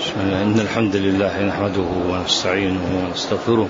إن الحمد لله نحمده ونستعينه ونستغفره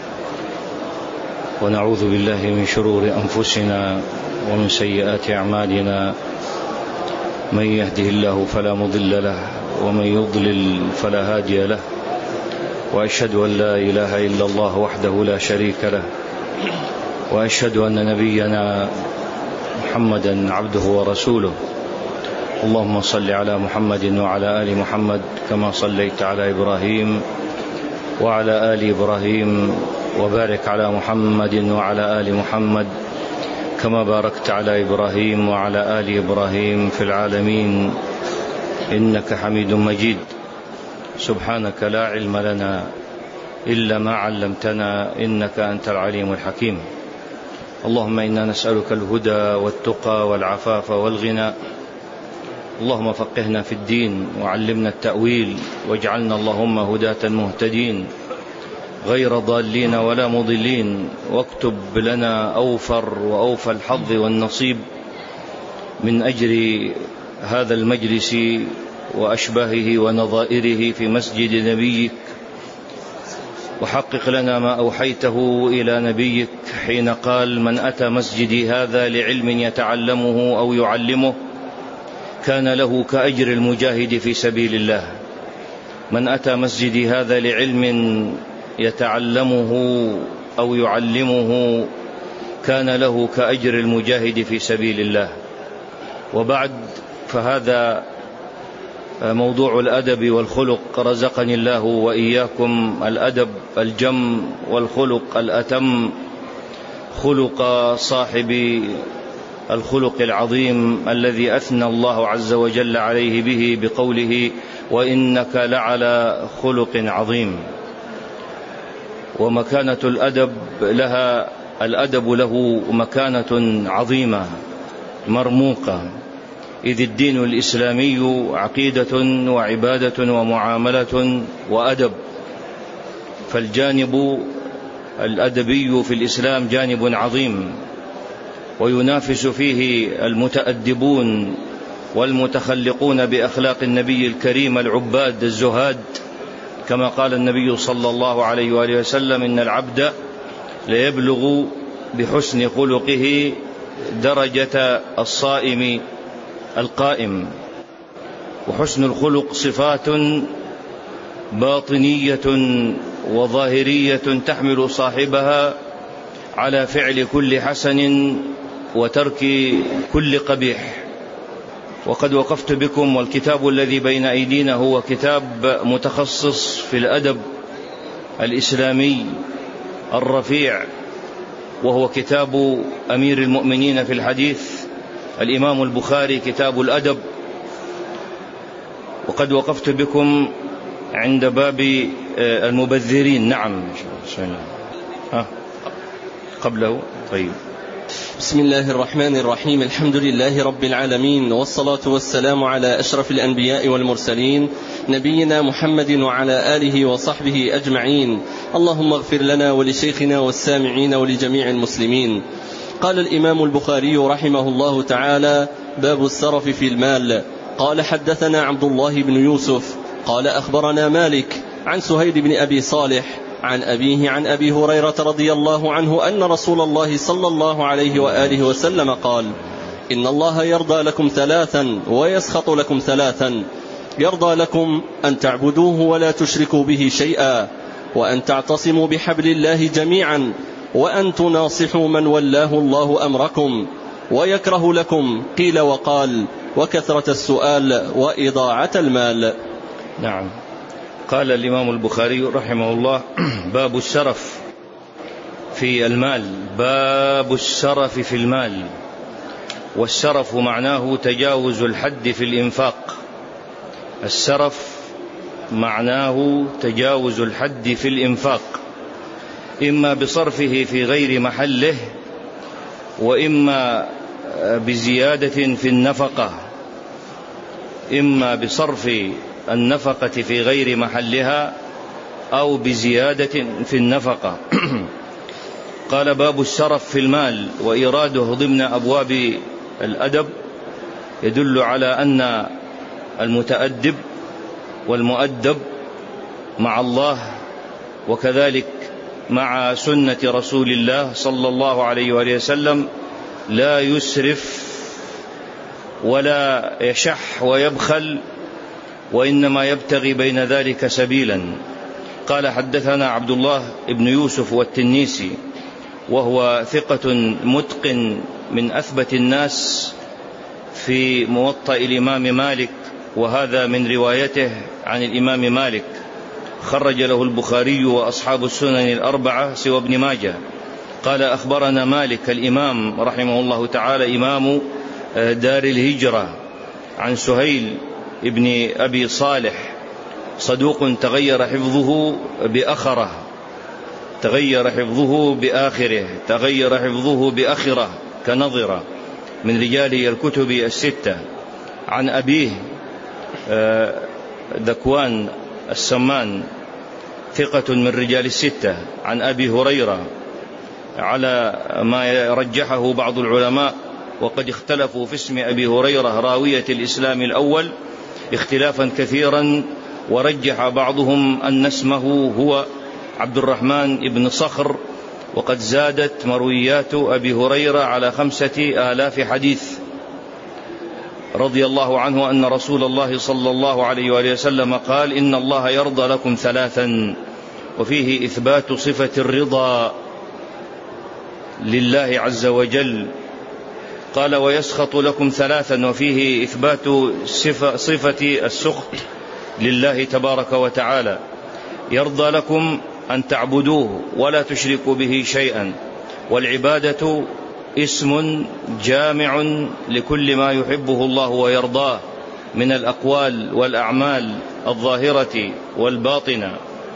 ونعوذ بالله من شرور أنفسنا ومن سيئات أعمالنا. من يهده الله فلا مضل له ومن يضلل فلا هادي له، وأشهد أن لا إله إلا الله وحده لا شريك له، وأشهد أن نبينا محمدا عبده ورسوله. اللهم صل على محمد وعلى آل محمد كما صليت على إبراهيم وعلى آل إبراهيم، وبارك على محمد وعلى آل محمد كما باركت على إبراهيم وعلى آل إبراهيم في العالمين إنك حميد مجيد. سبحانك لا علم لنا إلا ما علمتنا إنك أنت العليم الحكيم. اللهم إنا نسألك الهدى والتقى والعفاف والغنى. اللهم فقهنا في الدين وعلمنا التأويل، واجعلنا اللهم هداة مهتدين غير ضالين ولا مضلين، واكتب لنا أوفر وأوفى الحظ والنصيب من أجر هذا المجلس وأشباهه ونظائره في مسجد نبيك، وحقق لنا ما أوحيته إلى نبيك حين قال: من أتى مسجدي هذا لعلم يتعلمه أو يعلمه كان له كأجر المجاهد في سبيل الله. من أتى مسجدي هذا لعلم يتعلمه أو يعلمه كان له كأجر المجاهد في سبيل الله. وبعد، فهذا موضوع الأدب والخلق. رزقني الله وإياكم الأدب الجم والخلق الأتم، خلق صاحب الخلق العظيم الذي أثنى الله عز وجل عليه به بقوله: وإنك لعلى خلق عظيم. ومكانة الأدب له مكانة عظيمة مرموقة، إذ الدين الإسلامي عقيدة وعبادة ومعاملة وأدب. فالجانب الأدبي في الإسلام جانب عظيم، وينافس فيه المتأدبون والمتخلقون بأخلاق النبي الكريم العباد الزهاد، كما قال النبي صلى الله عليه وآله وسلم: إن العبد ليبلغ بحسن خلقه درجة الصائم القائم. وحسن الخلق صفات باطنية وظاهرية تحمل صاحبها على فعل كل حسن وترك كل قبيح. وقد وقفت بكم، والكتاب الذي بين أيدينا هو كتاب متخصص في الأدب الإسلامي الرفيع، وهو كتاب أمير المؤمنين في الحديث الإمام البخاري، كتاب الأدب. وقد وقفت بكم عند باب المبذرين. نعم، قبله. طيب. بسم الله الرحمن الرحيم. الحمد لله رب العالمين، والصلاة والسلام على أشرف الأنبياء والمرسلين، نبينا محمد وعلى آله وصحبه أجمعين. اللهم اغفر لنا ولشيخنا والسامعين ولجميع المسلمين. قال الإمام البخاري رحمه الله تعالى: باب السرف في المال. قال: حدثنا عبد الله بن يوسف قال: أخبرنا مالك عن سهيد بن أبي صالح عن أبيه عن أبي هريرة رضي الله عنه أن رسول الله صلى الله عليه وآله وسلم قال: إن الله يرضى لكم ثلاثا ويسخط لكم ثلاثا: يرضى لكم أن تعبدوه ولا تشركوا به شيئا، وأن تعتصموا بحبل الله جميعا، وأن تناصحوا من ولاه الله أمركم، ويكره لكم قيل وقال وكثرة السؤال وإضاعة المال. نعم. قال الإمام البخاري رحمه الله: باب السرف في المال. باب السرف في المال. والسرف معناه تجاوز الحد في الإنفاق. السرف معناه تجاوز الحد في الإنفاق، إما بصرفه في غير محله، وإما بزيادة في النفقة. إما بصرف النفقة في غير محلها أو بزيادة في النفقة. قال: باب السرف في المال. وإراده ضمن أبواب الأدب يدل على أن المتأدب والمؤدب مع الله، وكذلك مع سنة رسول الله صلى الله عليه وآله وسلم، لا يسرف ولا يشح ويبخل، وإنما يبتغي بين ذلك سبيلا. قال: حدثنا عبد الله بن يوسف والتنيسي، وهو ثقة متقن من أثبت الناس في موطأ الإمام مالك، وهذا من روايته عن الإمام مالك، خرج له البخاري وأصحاب السنن الأربعة سوى ابن ماجه. قال: أخبرنا مالك الإمام رحمه الله تعالى إمام دار الهجرة، عن سهيل ابن أبي صالح، صدوق تغير حفظه بأخره، تغير حفظه بآخره، تغير حفظه بأخره كنظرة، من رجال الكتب الستة. عن أبيه ذكوان السمان، ثقة من رجال الستة، عن أبي هريرة، على ما رجحه بعض العلماء، وقد اختلفوا في اسم أبي هريرة راوية الإسلام الأول اختلافا كثيرا، ورجح بعضهم أن اسمه هو عبد الرحمن بن صخر، وقد زادت مرويات أبي هريرة على 5000 حديث، رضي الله عنه أن رسول الله صلى الله عليه وآله وسلم قال: إن الله يرضى لكم ثلاثا، وفيه إثبات صفة الرضا لله عز وجل. قال: ويسخط لكم ثلاثا، وفيه إثبات صفة السخط لله تبارك وتعالى. يرضى لكم أن تعبدوه ولا تشركوا به شيئا، والعبادة اسم جامع لكل ما يحبه الله ويرضاه من الأقوال والأعمال الظاهرة والباطنة.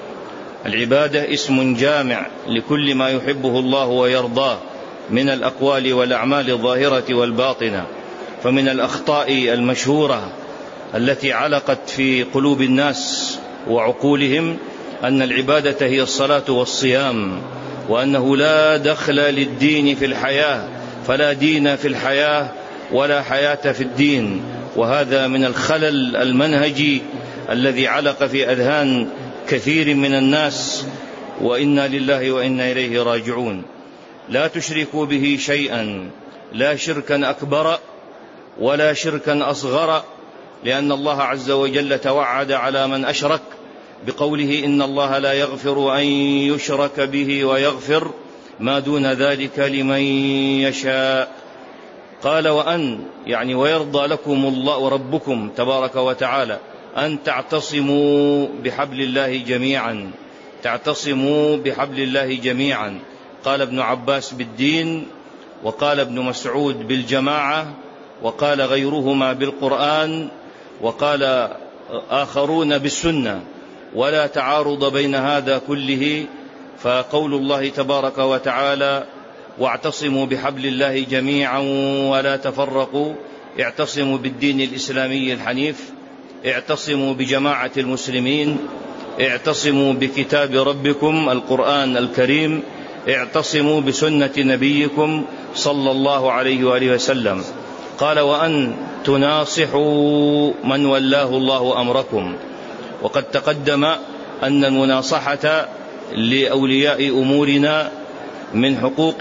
العبادة اسم جامع لكل ما يحبه الله ويرضاه من الأقوال والأعمال الظاهرة والباطنة. فمن الأخطاء المشهورة التي علقت في قلوب الناس وعقولهم أن العبادة هي الصلاة والصيام، وأنه لا دخل للدين في الحياة، فلا دين في الحياة ولا حياة في الدين. وهذا من الخلل المنهجي الذي علق في أذهان كثير من الناس، وإنا لله وإنا إليه راجعون. لا تشركوا به شيئا، لا شركا أكبر ولا شركا أصغر، لأن الله عز وجل توعد على من أشرك بقوله: إن الله لا يغفر أن يشرك به ويغفر ما دون ذلك لمن يشاء. قال: وأن يعني ويرضى لكم الله وربكم تبارك وتعالى أن تعتصموا بحبل الله جميعا، تعتصموا بحبل الله جميعا. قال ابن عباس بالدين، وقال ابن مسعود بالجماعة، وقال غيرهما بالقرآن، وقال آخرون بالسنة، ولا تعارض بين هذا كله. فقول الله تبارك وتعالى: واعتصموا بحبل الله جميعا ولا تفرقوا، اعتصموا بالدين الإسلامي الحنيف، اعتصموا بجماعة المسلمين، اعتصموا بكتاب ربكم القرآن الكريم، اعتصموا بسنة نبيكم صلى الله عليه وآله وسلم. قال: وأن تناصحوا من ولاه الله أمركم. وقد تقدم أن المناصحة لأولياء أمورنا من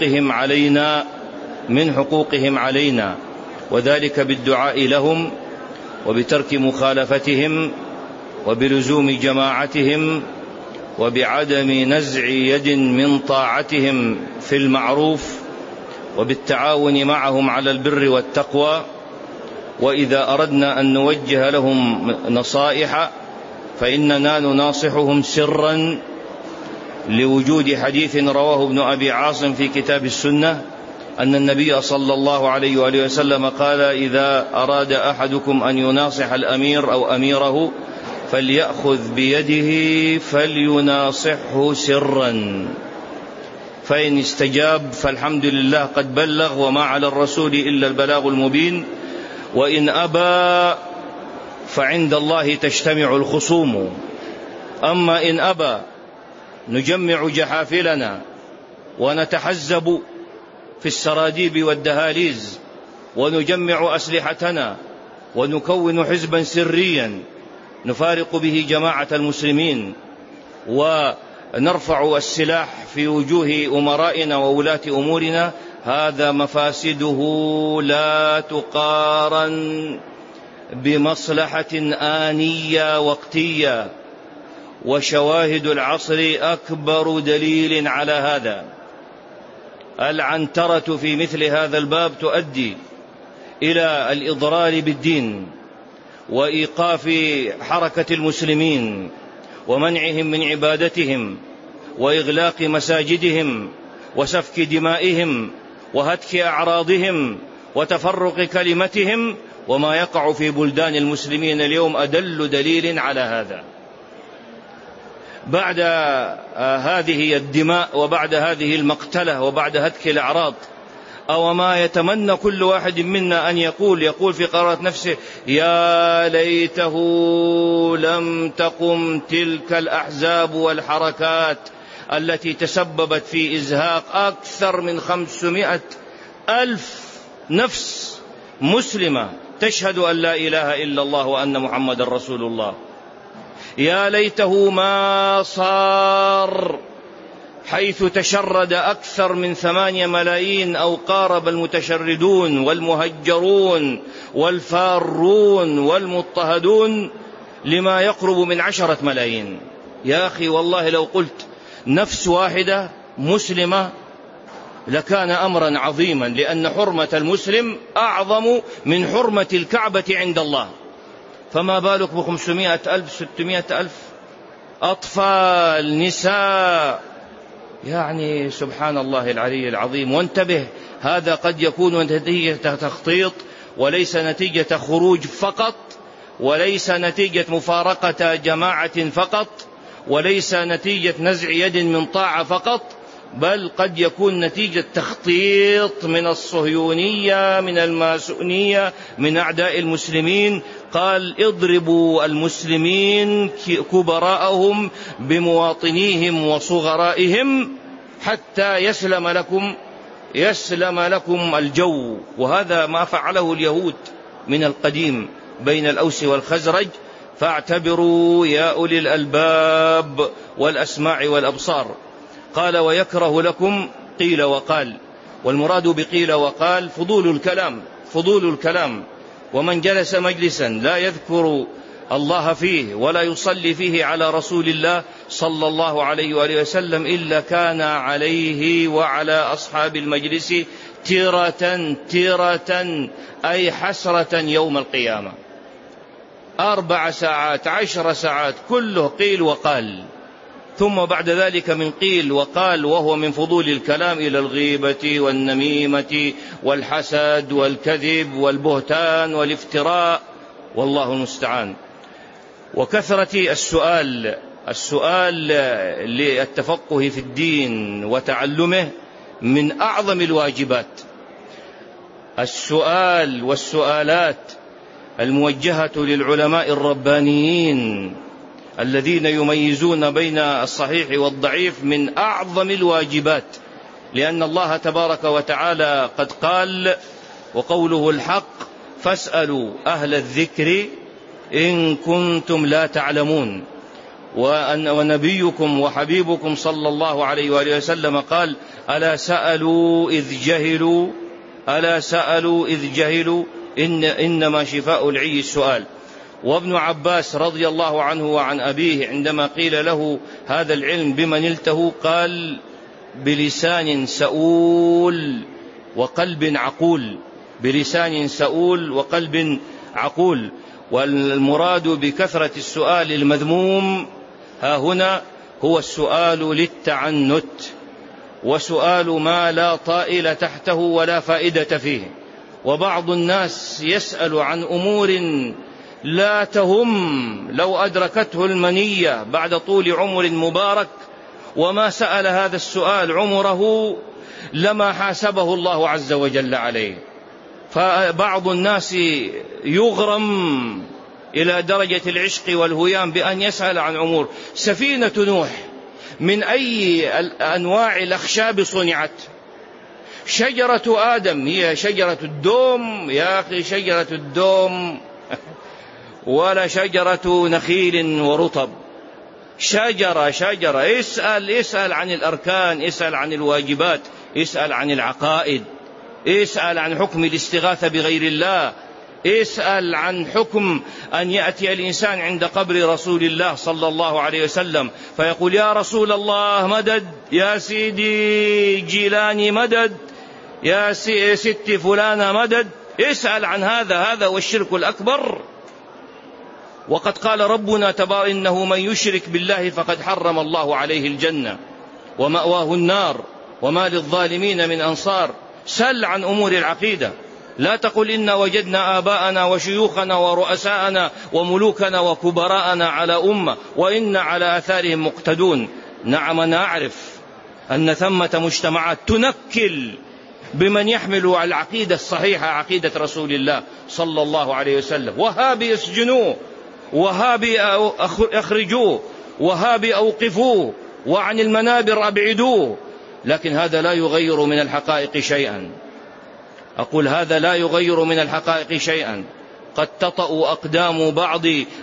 حقوقهم علينا، وذلك بالدعاء لهم، وبترك مخالفتهم، وبلزوم جماعتهم، وبعدم نزع يد من طاعتهم في المعروف، وبالتعاون معهم على البر والتقوى. وإذا أردنا أن نوجه لهم نصائح فإننا نناصحهم سرا، لوجود حديث رواه ابن أبي عاصم في كتاب السنة أن النبي صلى الله عليه وآله وسلم قال: إذا أراد أحدكم أن يناصح الأمير أو أميره فليأخذ بيده فليناصحه سرا، فإن استجاب فالحمد لله قد بلغ وما على الرسول إلا البلاغ المبين، وإن أبى فعند الله تجتمع الخصوم. أما إن أبى نجمع جحافلنا ونتحزب في السراديب والدهاليز، ونجمع أسلحتنا ونكون حزبا سريا نفارق به جماعة المسلمين ونرفع السلاح في وجوه أمرائنا وولاة أمورنا، هذا مفاسده لا تقارن بمصلحة آنية وقتية، وشواهد العصر أكبر دليل على هذا. العنترة في مثل هذا الباب تؤدي إلى الإضرار بالدين وإيقاف حركة المسلمين ومنعهم من عبادتهم وإغلاق مساجدهم وسفك دمائهم وهتك أعراضهم وتفرق كلمتهم، وما يقع في بلدان المسلمين اليوم أدل دليل على هذا. بعد هذه الدماء وبعد هذه المقتلة وبعد هتك الأعراض، أو ما يتمنى كل واحد منا أن يقول في قرارة نفسه: يا ليته لم تقم تلك الأحزاب والحركات التي تسببت في إزهاق أكثر من 500,000 نفس مسلمة تشهد أن لا إله إلا الله وأن محمد رسول الله. يا ليته ما صار، حيث تشرد أكثر من 8 ملايين أو قارب المتشردون والمهجرون والفارون والمضطهدون لما يقرب من 10 ملايين. يا أخي والله لو قلت نفس واحدة مسلمة لكان أمرا عظيما، لأن حرمة المسلم أعظم من حرمة الكعبة عند الله، فما بالك ب500,000 600,000 أطفال نساء؟ يعني سبحان الله العلي العظيم. وانتبه، هذا قد يكون نتيجة تخطيط وليس نتيجة خروج فقط، وليس نتيجة مفارقة جماعة فقط، وليس نتيجة نزع يد من طاعة فقط، بل قد يكون نتيجة تخطيط من الصهيونية من الماسونية من أعداء المسلمين. قال: اضربوا المسلمين كبراءهم بمواطنيهم وصغرائهم حتى يسلم لكم الجو. وهذا ما فعله اليهود من القديم بين الأوس والخزرج، فاعتبروا يا أولي الألباب والأسماع والأبصار. قال: ويكره لكم قيل وقال، والمراد بقيل وقال فضول الكلام. ومن جلس مجلسا لا يذكر الله فيه ولا يصلي فيه على رسول الله صلى الله عليه وآله وسلم إلا كان عليه وعلى أصحاب المجلس تيرة أي حسرة يوم القيامة. 4 ساعات 10 ساعات كله قيل وقال، ثم بعد ذلك من قيل وقال وهو من فضول الكلام إلى الغيبة والنميمة والحسد والكذب والبهتان والافتراء، والله المستعان. وكثرة السؤال للتفقه في الدين وتعلمه من أعظم الواجبات. السؤال والسؤالات الموجهة للعلماء الربانيين الذين يميزون بين الصحيح والضعيف من أعظم الواجبات، لأن الله تبارك وتعالى قد قال: وقوله الحق فاسألوا أهل الذكر إن كنتم لا تعلمون. ونبيكم وحبيبكم صلى الله عليه وآله وسلم قال: ألا سألوا إذ جهلوا إنما شفاء العي السؤال. وابن عباس رضي الله عنه وعن أبيه عندما قيل له هذا العلم بمن نلته قال: بلسان سؤول وقلب عقول. بلسان سؤول وقلب عقول. والمراد بكثرة السؤال المذموم ها هنا هو السؤال للتعنت، وسؤال ما لا طائل تحته ولا فائدة فيه. وبعض الناس يسأل عن أمور لا تهم لو أدركته المنية بعد طول عمر مبارك، وما سأل هذا السؤال عمره لما حاسبه الله عز وجل عليه. فبعض الناس يغرم إلى درجة العشق والهيام بأن يسأل عن أمور. سفينة نوح من أي أنواع الأخشاب صنعت؟ شجرة آدم هي شجرة الدوم يا أخي، شجرة الدوم ولا شجرة نخيل ورطب. شجرة اسأل عن الأركان، اسأل عن الواجبات، اسأل عن العقائد، اسأل عن حكم الاستغاثة بغير الله، اسأل عن حكم أن يأتي الإنسان عند قبر رسول الله صلى الله عليه وسلم فيقول يا رسول الله مدد، يا سيدي جيلاني مدد، يا ستي فلانة مدد. اسأل عن هذا والشرك الأكبر. وقد قال ربنا تبارك إنه من يشرك بالله فقد حرم الله عليه الجنة ومأواه النار وما للظالمين من أنصار. سل عن أمور العقيدة، لا تقل إن وجدنا آباءنا وشيوخنا ورؤساءنا وملوكنا وكبراءنا على أمة وإن على آثارهم مقتدون. نعم نعرف أن ثمة مجتمعات تنكل بمن يحمل على العقيدة الصحيحة، عقيدة رسول الله صلى الله عليه وسلم. وهابي اسجنوه، وهابي أخرجوه، وهابي أوقفوه، وعن المنابر أبعدوه. لكن هذا لا يغير من الحقائق شيئا. أقول هذا لا يغير من الحقائق شيئا. قد تطأ أقدام بعض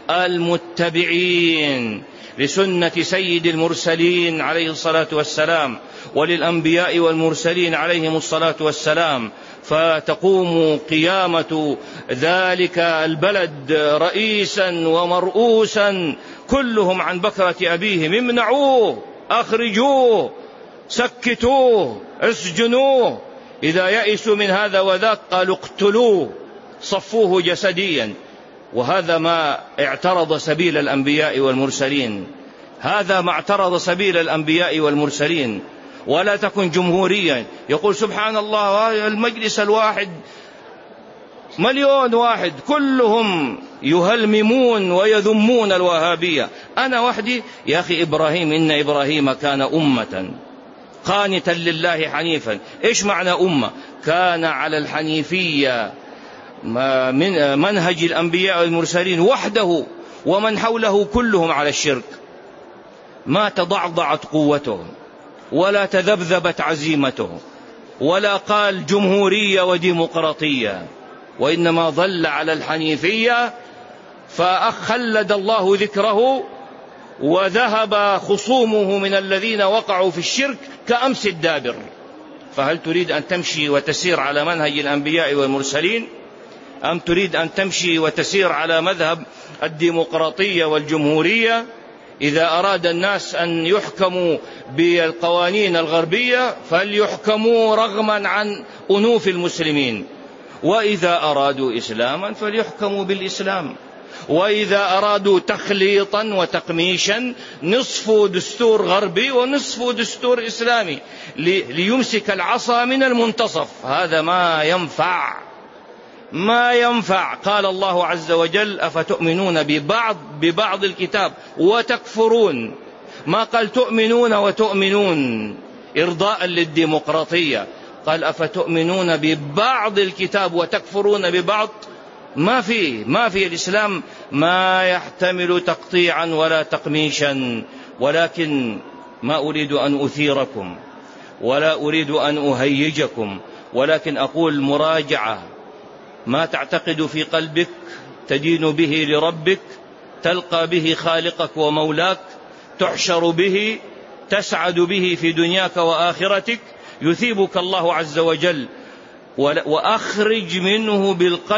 المتبعين لسنة سيد المرسلين عليه الصلاة والسلام وللأنبياء والمرسلين عليهم الصلاة والسلام، فتقوم قيامة ذلك البلد رئيسا ومرؤوسا كلهم عن بكرة أبيهم. امنعوه، أخرجوه، سكتوه، اسجنوه. إذا يئسوا من هذا وذاك قالوا اقتلوه، صفوه جسديا. وهذا ما اعترض سبيل الأنبياء والمرسلين، هذا ما اعترض سبيل الأنبياء والمرسلين. ولا تكن جمهوريا يقول سبحان الله المجلس الواحد مليون واحد كلهم يهلممون ويذمون الوهابية، أنا وحدي. يا أخي إبراهيم إن إبراهيم كان أمة قانتا لله حنيفا. إيش معنى أمة؟ كان على الحنيفية من منهج الأنبياء والمرسلين وحده، ومن حوله كلهم على الشرك. ما تضعضعت قوته ولا تذبذبت عزيمته ولا قال جمهورية وديمقراطية، وإنما ظل على الحنيفية. فأخلد الله ذكره وذهب خصومه من الذين وقعوا في الشرك كأمس الدابر. فهل تريد أن تمشي وتسير على منهج الأنبياء والمرسلين، أم تريد أن تمشي وتسير على مذهب الديمقراطية والجمهورية؟ إذا أراد الناس أن يحكموا بالقوانين الغربية فليحكموا رغما عن أنوف المسلمين، وإذا أرادوا إسلاما فليحكموا بالإسلام، وإذا أرادوا تخليطا وتقميشا نصف دستور غربي ونصف دستور إسلامي ليمسك العصا من المنتصف. هذا ما ينفع. قال الله عز وجل أفتؤمنون ببعض الكتاب وتكفرون. ما قال تؤمنون وتؤمنون إرضاء للديمقراطية، قال أفتؤمنون ببعض الكتاب وتكفرون ببعض. ما في الإسلام ما يحتمل تقطيعا ولا تقميشا. ولكن ما أريد أن أثيركم ولا أريد أن أهيجكم، ولكن أقول مراجعة. ما تعتقد في قلبك تدين به لربك، تلقى به خالقك ومولاك، تحشر به، تسعد به في دنياك وآخرتك، يثيبك الله عز وجل. وأخرج منه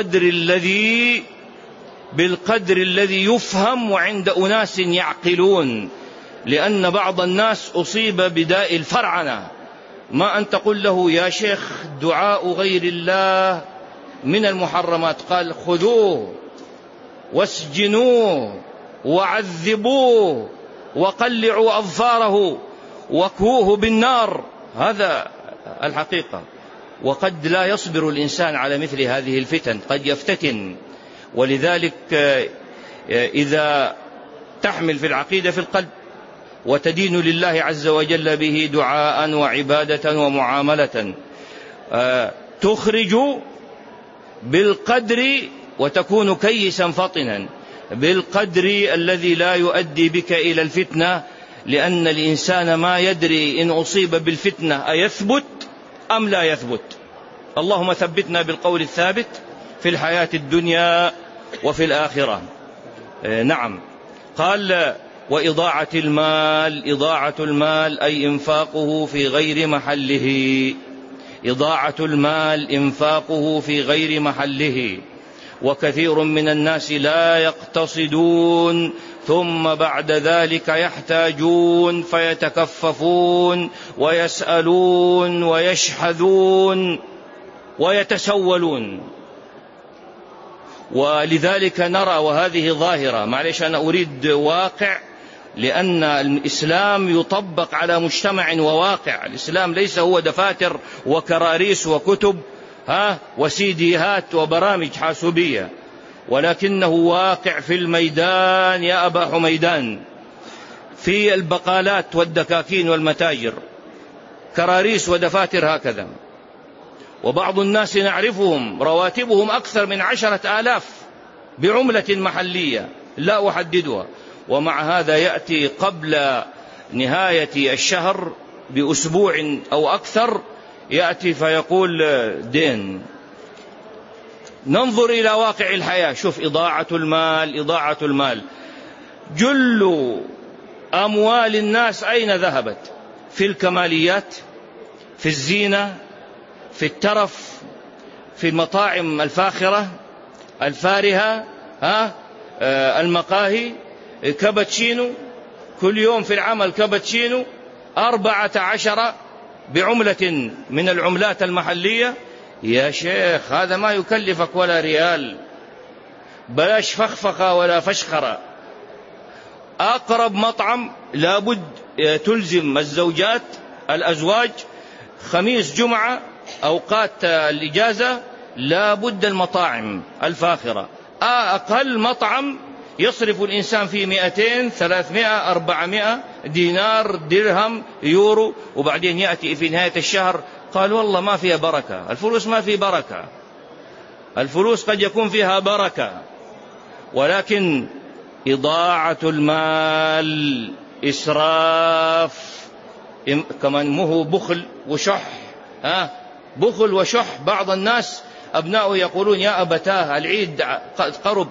بالقدر الذي يفهم عند أناس يعقلون، لأن بعض الناس أصيب بداء الفرعنة. ما أن تقول له يا شيخ دعاء غير الله من المحرمات، قال خذوه واسجنوه وعذبوه وقلعوا أظفاره واكووه بالنار. هذا الحقيقة. وقد لا يصبر الإنسان على مثل هذه الفتن، قد يفتتن. ولذلك إذا تحمل في العقيدة في القلب وتدين لله عز وجل به دعاء وعبادة ومعاملة، تخرج بالقدر وتكون كيسا فطنا، بالقدر الذي لا يؤدي بك إلى الفتنة، لأن الإنسان ما يدري إن أصيب بالفتنة أيثبت أم لا يثبت. اللهم ثبتنا بالقول الثابت في الحياة الدنيا وفي الآخرة. نعم. قال وإضاعة المال، إضاعة المال أي إنفاقه في غير محله، إضاعة المال إنفاقه في غير محله. وكثير من الناس لا يقتصدون ثم بعد ذلك يحتاجون فيتكففون ويسألون ويشحذون ويتسولون. ولذلك نرى، وهذه ظاهرة، معلش أنا أريد واقع، لأن الإسلام يطبق على مجتمع وواقع. الإسلام ليس هو دفاتر وكراريس وكتب وسيديهات وبرامج حاسوبية، ولكنه واقع في الميدان يا أبا حميدان، في البقالات والدكاكين والمتاجر، كراريس ودفاتر هكذا. وبعض الناس نعرفهم رواتبهم أكثر من 10,000 بعملة محلية لا أحددها، ومع هذا يأتي قبل نهاية الشهر بأسبوع أو أكثر يأتي فيقول دين. ننظر إلى واقع الحياة، شوف إضاعة المال، إضاعة المال. جل أموال الناس أين ذهبت؟ في الكماليات، في الزينة، في الترف، في المطاعم الفاخرة الفارهة، المقاهي، كابتشينو، كل يوم في العمل كابتشينو 14 بعملة من العملات المحلية. يا شيخ هذا ما يكلفك ولا ريال، بلاش فخفخة ولا فشخرة. أقرب مطعم لابد تلزم الزوجات الأزواج خميس جمعة أوقات الإجازة لابد المطاعم الفاخرة. أقل مطعم يصرف الإنسان فيه 200 300 400 دينار درهم يورو، وبعدين يأتي في نهاية الشهر قال والله ما فيها بركة. الفلوس ما في بركة، الفلوس قد يكون فيها بركة، ولكن إضاعة المال إسراف كمان، مو بخل وشح. بخل وشح. بعض الناس أبناؤه يقولون يا أبتاه العيد قد قرب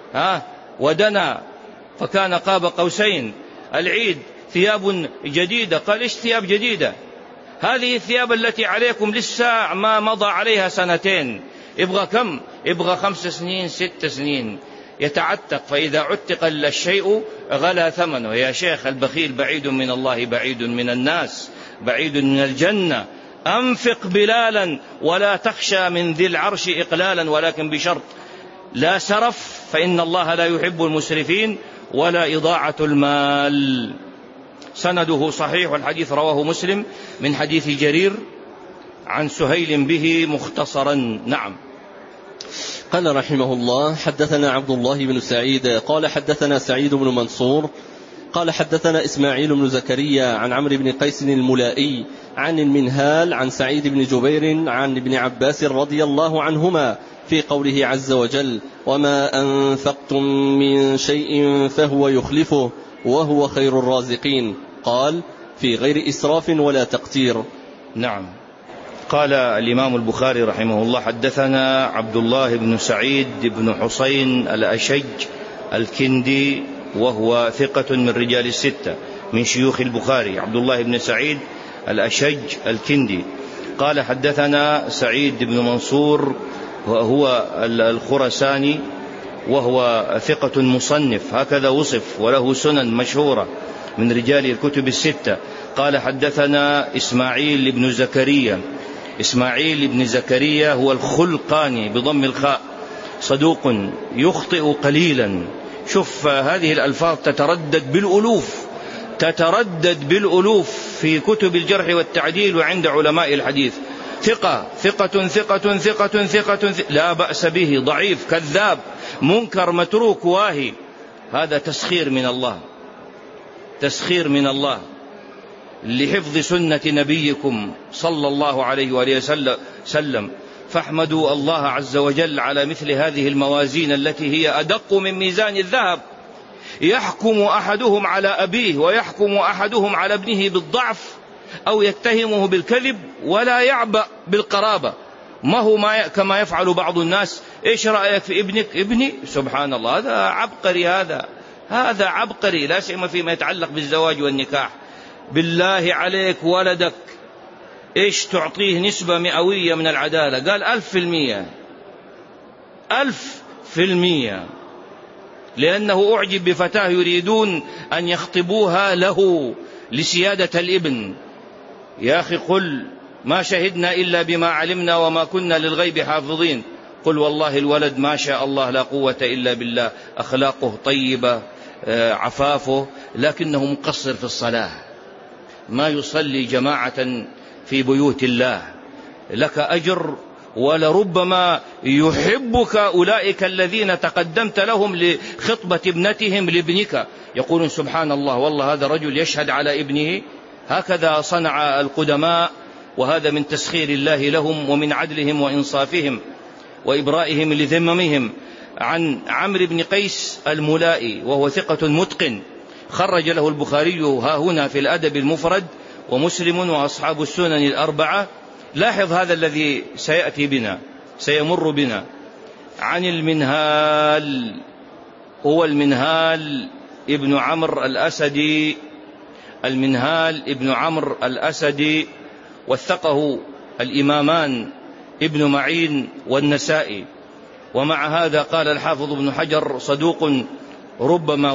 ودنا فكان قاب قوسين، العيد ثياب جديدة. قال إيش ثياب جديدة؟ هذه الثياب التي عليكم لسه ما مضى عليها 2 يبغى كم؟ يبغى 5 سنين 6 سنين يتعتق، فإذا عتق الشيء غلا ثمنه. يا شيخ البخيل بعيد من الله، بعيد من الناس، بعيد من الجنة. أنفق بلالا ولا تخشى من ذي العرش إقلالا، ولكن بشرط لا سرف، فإن الله لا يحب المسرفين، ولا إضاعة المال. سنده صحيح، والحديث رواه مسلم من حديث جرير عن سهيل به مختصرا. نعم. قال رحمه الله حدثنا عبد الله بن سعيد قال حدثنا سعيد بن منصور قال حدثنا إسماعيل بن زكريا عن عمرو بن قيس الملائي عن المنهال عن سعيد بن جبير عن ابن عباس رضي الله عنهما في قوله عز وجل وما أنفقتم من شيء فهو يخلفه وهو خير الرازقين، قال في غير إسراف ولا تقتير. نعم. قال الإمام البخاري رحمه الله حدثنا عبد الله بن سعيد بن حسين الأشج الكندي، وهو ثقة من رجال الستة من شيوخ البخاري. عبد الله بن سعيد الأشج الكندي قال حدثنا سعيد بن منصور وهو الخرساني، وهو ثقة مصنف هكذا وصف، وله سنن مشهورة من رجال الكتب الستة. قال حدثنا إسماعيل بن زكريا. إسماعيل بن زكريا هو الخلقاني بضم الخاء، صدوق يخطئ قليلا. شوف هذه الألفاظ تتردد بالألوف في كتب الجرح والتعديل وعند علماء الحديث. ثقة ثقة ثقة ثقة ثقة لا بأس به، ضعيف كذاب منكر متروك واهي. هذا تسخير من الله، تسخير من الله لحفظ سنة نبيكم صلى الله عليه وآله وسلم. فاحمدوا الله عز وجل على مثل هذه الموازين التي هي أدق من ميزان الذهب. يحكم أحدهم على أبيه ويحكم أحدهم على ابنه بالضعف أو يتهمه بالكذب ولا يعبأ بالقرابة، ما هو كما يفعل بعض الناس. إيش رأيك في ابنك؟ ابني؟ سبحان الله، هذا عبقري، هذا عبقري، لا سيما فيما يتعلق بالزواج والنكاح. بالله عليك ولدك إيش تعطيه نسبة مئوية من العدالة؟ قال 1000%، 1000%، لأنه أعجب بفتاة يريدون أن يخطبوها له لسيادة الابن. يا أخي قل ما شهدنا إلا بما علمنا وما كنا للغيب حافظين. قل والله الولد ما شاء الله لا قوة إلا بالله، أخلاقه طيبة، عفافه، لكنه مقصر في الصلاة، ما يصلي جماعة في بيوت الله. لك أجر، ولربما يحبك أولئك الذين تقدمت لهم لخطبة ابنتهم لابنك، يقولون سبحان الله، والله هذا رجل يشهد على ابنه. هكذا صنع القدماء، وهذا من تسخير الله لهم ومن عدلهم وإنصافهم وإبرائهم لذممهم. عن عمرو بن قيس الملائي وهو ثقة متقن، خرج له البخاري ها هنا في الأدب المفرد ومسلم وأصحاب السنن الأربعة. لاحظ هذا الذي سيمر بنا. عن المنهال، هو المنهال ابن عمرو الأسدي، المنهال ابن عمرو الأسدي، وثقه الإمامان ابن معين والنسائي. ومع هذا قال الحافظ ابن حجر صدوق ربما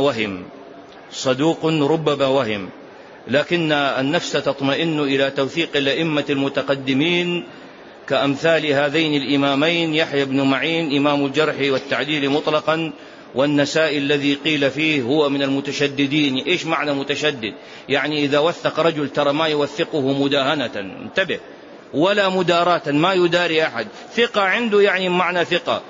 وهم، لكن النفس تطمئن إلى توثيق الأئمة المتقدمين كأمثال هذين الإمامين، يحيى بن معين إمام الجرح والتعديل مطلقا، والنسائي الذي قيل فيه هو من المتشددين. إيش معنى متشدد؟ يعني إذا وثق رجل ترى ما يوثقه مداهنة، انتبه، ولا مداراة، ما يداري أحد. ثقة عنده يعني معنى ثقة،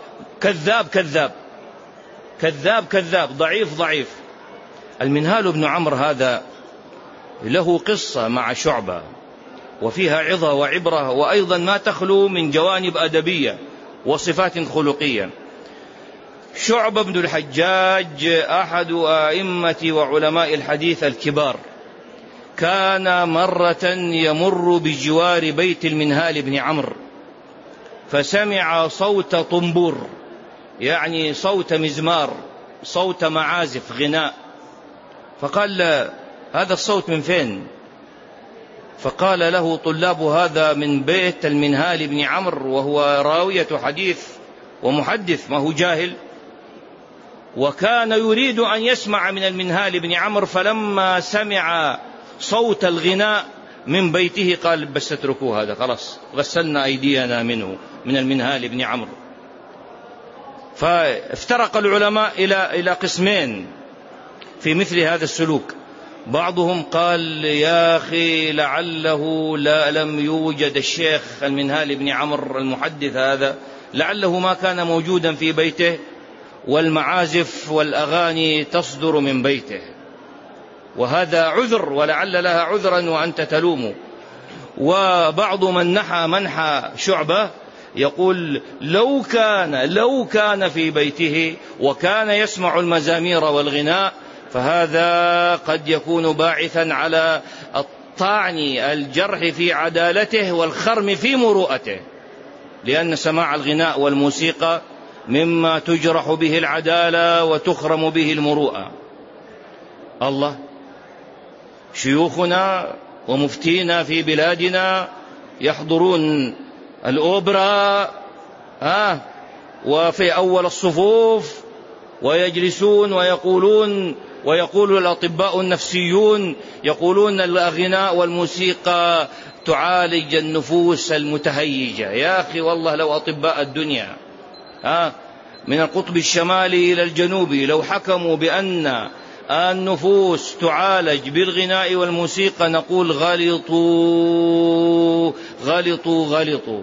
كذاب، ضعيف. المنهال بن عمرو هذا له قصة مع شعبة وفيها عظة وعبرة، وأيضا ما تخلو من جوانب أدبية وصفات خلقية. شعبة بن الحجاج أحد أئمة وعلماء الحديث الكبار، كان مرة يمر بجوار بيت المنهال بن عمرو، فسمع صوت طنبور، يعني صوت مزمار، صوت معازف غناء، فقال هذا الصوت من فين؟ فقال له طلاب هذا من بيت المنهال بن عمرو، وهو راوية حديث ومحدث، ما هو جاهل. وكان يريد أن يسمع من المنهال بن عمرو، فلما سمع صوت الغناء من بيته قال بس اتركوا هذا، خلاص غسلنا أيدينا منه، من المنهال بن عمرو. فافترق العلماء إلى قسمين في مثل هذا السلوك. بعضهم قال يا أخي لعله لم يوجد الشيخ المنهال بن عمرو المحدث هذا، لعله ما كان موجودا في بيته، والمعازف والأغاني تصدر من بيته، وهذا عذر، ولعل لها عذرا وأنت تلومه. وبعض من نحى منحى شعبة يقول لو كان في بيته وكان يسمع المزامير والغناء، فهذا قد يكون باعثا على الطعن الجرح في عدالته والخرم في مروءته، لأن سماع الغناء والموسيقى مما تجرح به العدالة وتخرم به المروءة. الله، شيوخنا ومفتينا في بلادنا يحضرون الأوبرا وفي أول الصفوف، ويجلسون ويقول الأطباء النفسيون يقولون الغناء والموسيقى تعالج النفوس المتهيجة. يا أخي والله لو أطباء الدنيا من القطب الشمالي إلى الجنوبي لو حكموا بأن النفوس تعالج بالغناء والموسيقى، نقول غلطوا.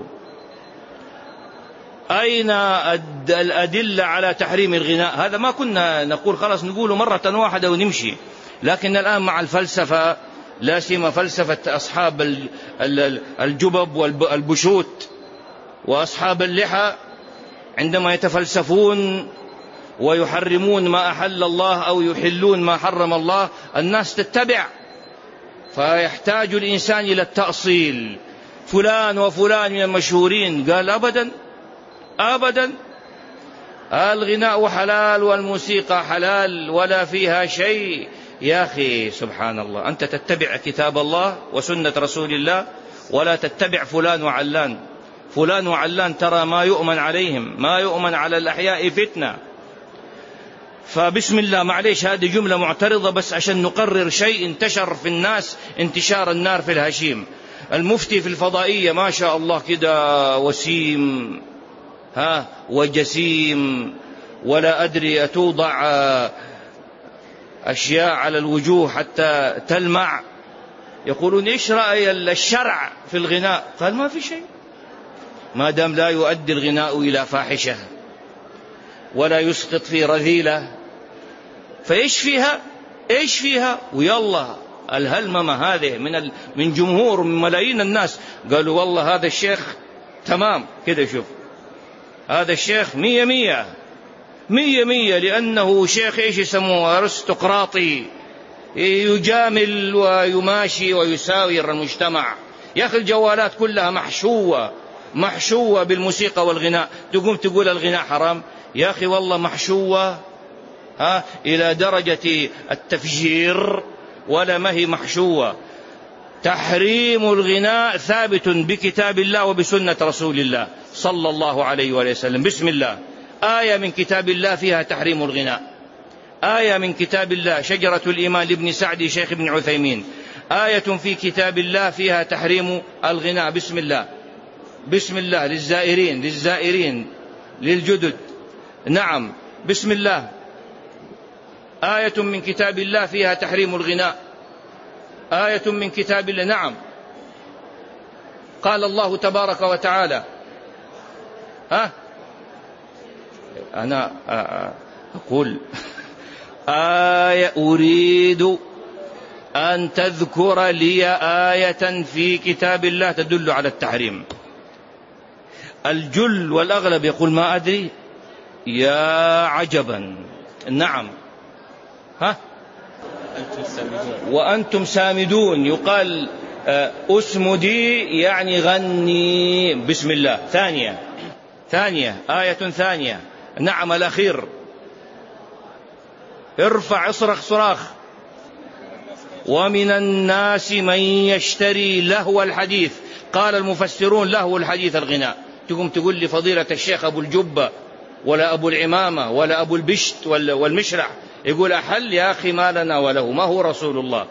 أين الأدلة على تحريم الغناء؟ هذا ما كنا نقول خلاص نقوله مرة واحدة ونمشي، لكن الآن مع الفلسفة، لا سيما فلسفة أصحاب الجبب والبشوت وأصحاب اللحى، عندما يتفلسفون ويحرمون ما أحل الله أو يحلون ما حرم الله، الناس تتبع، فيحتاج الإنسان إلى التأصيل. فلان وفلان من المشهورين. قال أبدا أبدا، الغناء حلال والموسيقى حلال ولا فيها شيء. يا أخي سبحان الله، أنت تتبع كتاب الله وسنة رسول الله ولا تتبع فلان وعلان. فلان وعلان ترى ما يؤمن عليهم، ما يؤمن على الأحياء فتنة. فبسم الله، معليش هذه جملة معترضة بس عشان نقرر شيء انتشر في الناس انتشار النار في الهشيم. المفتي في الفضائية ما شاء الله كده وسيم وجسيم، ولا أدري توضع أشياء على الوجوه حتى تلمع. يقولون إيش رأي الشرع في الغناء؟ قال ما في شيء ما دام لا يؤدي الغناء إلى فاحشة ولا يسقط في رذيلة. فإيش فيها؟ إيش فيها؟ ويلا الهلممة هذه من جمهور من ملايين الناس قالوا والله هذا الشيخ تمام كده. شوف هذا الشيخ 100 لأنه شيخ إيش يسموه أرستقراطي، يجامل ويماشي ويساور المجتمع. يا أخي الجوالات كلها محشوة بالموسيقى والغناء. تقوم تقول الغناء حرام؟ يا أخي والله محشوة إلى درجة التفجير، ولا ما هي محشوة. تحريم الغناء ثابت بكتاب الله وبسنة رسول الله صلى الله عليه وسلم. بسم الله، آية من كتاب الله فيها تحريم الغناء، آية من كتاب الله شجرة الإيمان لابن سعدي شيخ ابن عثيمين، آية في كتاب الله فيها تحريم الغناء. بسم الله، بسم الله للزائرين للجدد. نعم بسم الله، آية من كتاب الله فيها تحريم الغناء، آية من كتاب الله. نعم قال الله تبارك وتعالى أنا أقول آية أريد أن تذكر لي آية في كتاب الله تدل على التحريم. الجل والأغلب يقول ما أدري. يا عجبا. نعم وأنتم سامدون. يقال أسمدي يعني غني. بسم الله. ثانية آية ثانية. نعم الأخير ارفع اصرخ صراخ. ومن الناس من يشتري لهو الحديث. قال المفسرون لهو الحديث الغناء. تقوم تقول لي فضيلة الشيخ أبو الجبة ولا أبو العمامة ولا أبو البشت والمشرع يقول أحل؟ يا أخي ما لنا وله، ما هو رسول الله.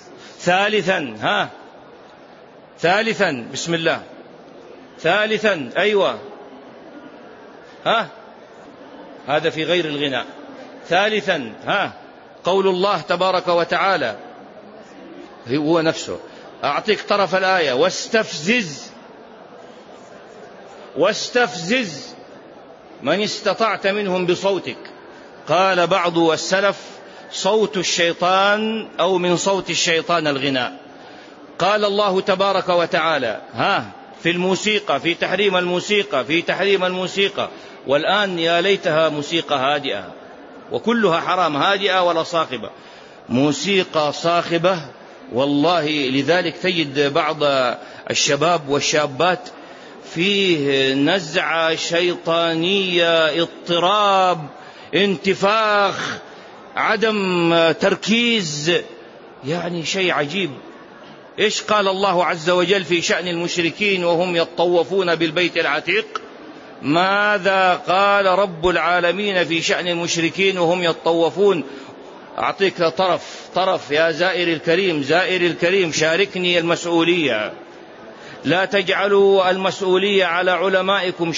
ثالثا بسم الله. ثالثا أيوة هذا في غير الغناء. ثالثا قول الله تبارك وتعالى هو نفسه. أعطيك طرف الآية. واستفزز من استطعت منهم بصوتك. قال بعض السلف صوت الشيطان أو من صوت الشيطان الغناء. قال الله تبارك وتعالى في الموسيقى، في تحريم الموسيقى. والآن يا ليتها موسيقى هادئة، وكلها حرام، هادئة ولا صاخبة. موسيقى صاخبة والله. لذلك تجد بعض الشباب والشابات فيه نزعة شيطانية، اضطراب، انتفاخ، عدم تركيز، يعني شيء عجيب. إيش قال الله عز وجل في شأن المشركين وهم يطوفون بالبيت العتيق؟ ماذا قال رب العالمين في شأن المشركين وهم يطوفون؟ أعطيك طرف يا زائر الكريم، شاركني المسؤولية. لا تجعلوا المسؤولية على علمائكم،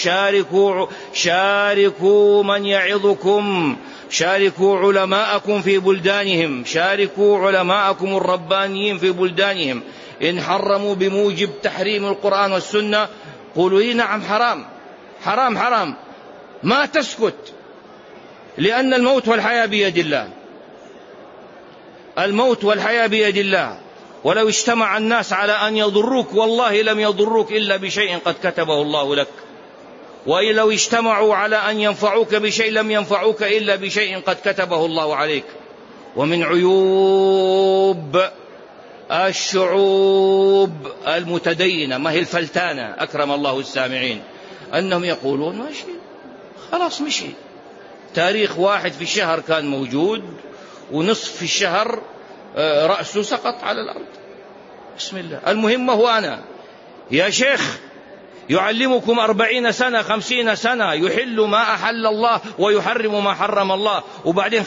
شاركوا من يعظكم، شاركوا علماءكم في بلدانهم، شاركوا علماءكم الربانيين في بلدانهم. إن حرموا بموجب تحريم القرآن والسنة قولوا لي نعم حرام. ما تسكت، لأن الموت والحياة بيد الله. الموت والحياة بيد الله. ولو اجتمع الناس على أن يضروك والله لم يضروك إلا بشيء قد كتبه الله لك. ولو اجتمعوا على أن ينفعوك بشيء لم ينفعوك إلا بشيء قد كتبه الله عليك. ومن عيوب الشعوب المتدينة، ما هي الفلتانة أكرم الله السامعين، أنهم يقولون ماشي خلاص مشي، تاريخ 1 في الشهر كان موجود ونصف في الشهر رأسه سقط على الأرض. بسم الله، المهم هو أنا يا شيخ يعلمكم 40 سنة 50 سنة يحل ما أحل الله ويحرم ما حرم الله، وبعدين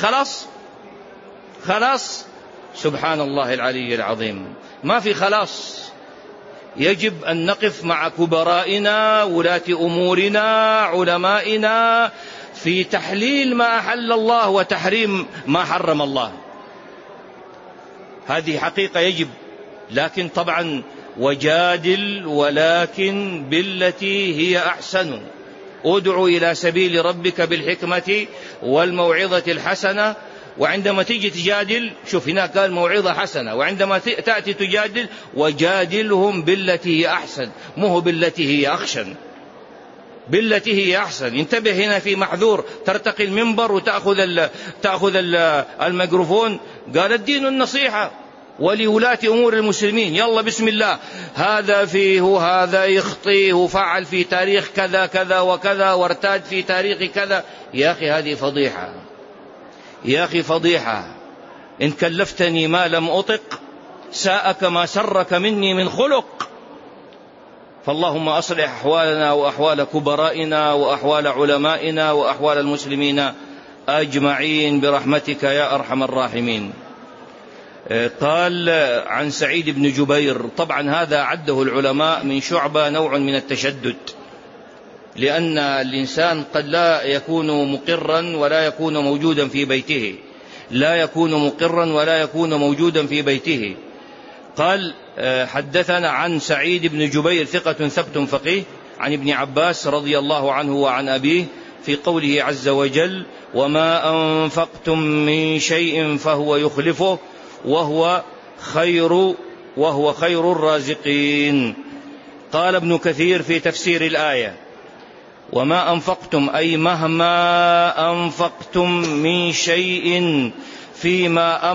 خلاص سبحان الله العلي العظيم، ما في خلاص. يجب أن نقف مع كبرائنا ولاة أمورنا علمائنا في تحليل ما أحل الله وتحريم ما حرم الله، هذه حقيقة يجب. لكن طبعا وجادل ولكن بالتي هي أحسن، ادع إلى سبيل ربك بالحكمة والموعظة الحسنة. وعندما تيجي تجادل، شوف هنا قال موعظة حسنة، وعندما تأتي تجادل وجادلهم بالتي هي أحسن، مو بالتي هي أخشن، بالتي هي أحسن. انتبه، هنا في محذور، ترتقي المنبر وتأخذ الميكروفون. قال الدين النصيحة ولولاة أمور المسلمين، يلا بسم الله، هذا فيه وهذا يخطيه وفعل في تاريخ كذا كذا وكذا وارتاد في تاريخ كذا. يا أخي هذه فضيحة، يا أخي فضيحة. إن كلفتني ما لم أطق ساءك ما سرك مني من خلق. فاللهم أصلح أحوالنا وأحوال كبرائنا وأحوال علمائنا وأحوال المسلمين أجمعين برحمتك يا أرحم الراحمين. قال عن سعيد بن جبير، طبعا هذا عده العلماء من شعبة نوع من التشدد، لأن الإنسان قد لا يكون مقرا ولا يكون موجودا في بيته، لا يكون مقرا ولا يكون موجودا في بيته. قال حدثنا عن سعيد بن جبير ثقة ثبت فقيه عن ابن عباس رضي الله عنه وعن أبيه في قوله عز وجل: وما أنفقتم من شيء فهو يخلفه وهو خير الرازقين. قال ابن كثير في تفسير الآية: وما أنفقتم أي مهما أنفقتم من شيء فيما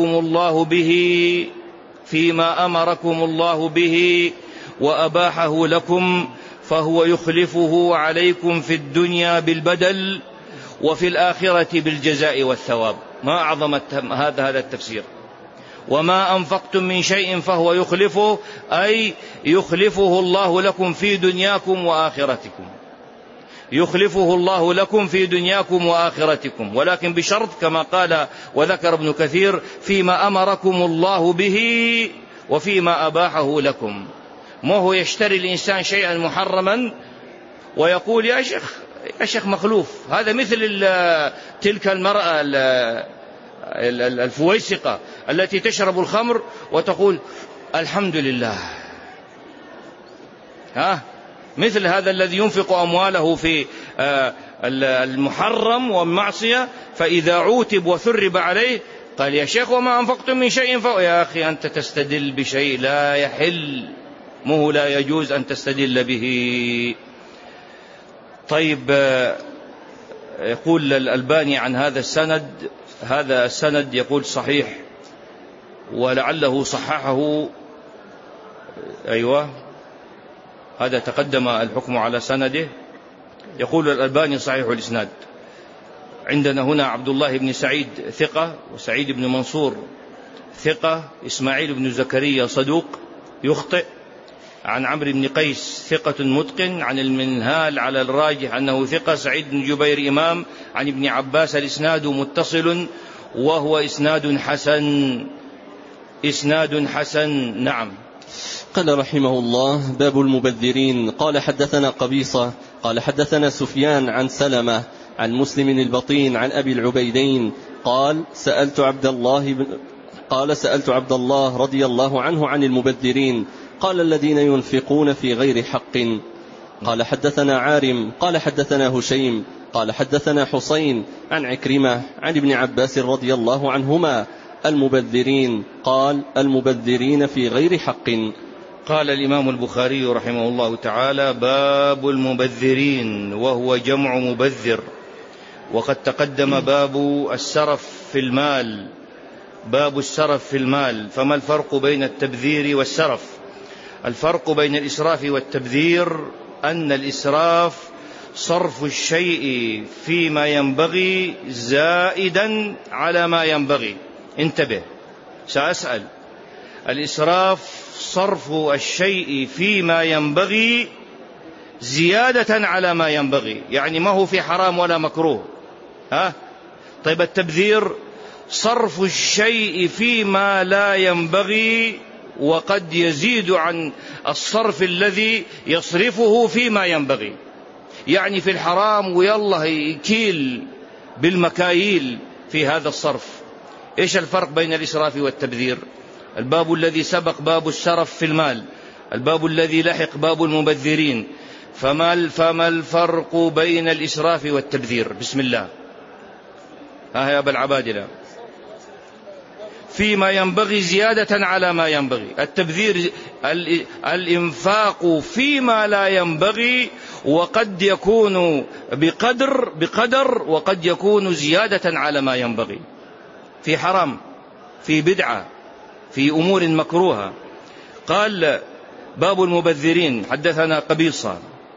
أمركم الله به وأباحه لكم فهو يخلفه عليكم في الدنيا بالبدل وفي الآخرة بالجزاء والثواب. ما أعظم هذا التفسير. وما أنفقتم من شيء فهو يخلفه، أي يخلفه الله لكم في دنياكم وآخرتكم، يخلفه الله لكم في دنياكم وآخرتكم، ولكن بشرط كما قال وذكر ابن كثير: فيما أمركم الله به وفيما أباحه لكم. ما هو يشتري الإنسان شيئا محرما ويقول يا شيخ مخلوف. هذا مثل تلك المرأة الفويسقة التي تشرب الخمر وتقول الحمد لله. مثل هذا الذي ينفق أمواله في المحرم والمعصية، فإذا عوتب وثرب عليه قال يا شيخ وما أنفقتم من شيء يا أخي أنت تستدل بشيء لا يحل، مو لا يجوز أن تستدل به. طيب، يقول الألباني عن هذا السند يقول صحيح، ولعله صححه. أيوة، هذا تقدم الحكم على سنده. يقول الألباني صحيح الإسناد. عندنا هنا عبد الله بن سعيد ثقة، وسعيد بن منصور ثقة، إسماعيل بن زكريا صدوق يخطئ، عن عمرو بن قيس ثقة متقن، عن المنهال على الراجح أنه ثقة، سعيد بن جبير إمام، عن ابن عباس الإسناد متصل وهو إسناد حسن. نعم. قال رحمه الله: باب المبذرين. قال حدثنا قبيصة قال حدثنا سفيان عن سلمة عن مسلم البطين عن أبي العبيدين قال سألت عبد الله رضي الله عنه عن المبذرين، قال الذين ينفقون في غير حق. قال حدثنا عارم قال حدثنا هشيم قال حدثنا حسين عن عكرمة عن ابن عباس رضي الله عنهما: المبذرين، قال المبذرين في غير حق. قال الإمام البخاري رحمه الله تعالى: باب المبذرين، وهو جمع مبذر. وقد تقدم باب السرف في المال، باب السرف في المال. فما الفرق بين التبذير والسرف؟ الفرق بين الإسراف والتبذير أن الإسراف صرف الشيء فيما ينبغي زائدا على ما ينبغي. انتبه، سأسأل. الإسراف صرف الشيء فيما ينبغي زيادة على ما ينبغي، يعني ما هو في حرام ولا مكروه. طيب التبذير صرف الشيء فيما لا ينبغي وقد يزيد عن الصرف الذي يصرفه فيما ينبغي، يعني في الحرام ويالله يكيل بالمكاييل في هذا الصرف. إيش الفرق بين الإسراف والتبذير؟ الباب الذي سبق باب السرف في المال، الباب الذي لحق باب المبذرين. فما الفرق بين الإسراف والتبذير؟ بسم الله. يا أبا العبادلة. فيما ينبغي زيادة على ما ينبغي. التبذير الإنفاق فيما لا ينبغي، وقد يكون بقدر وقد يكون زيادة على ما ينبغي، في حرام، في بدعة، في أمور مكروهة. قال باب المبذرين. حدثنا قبيصة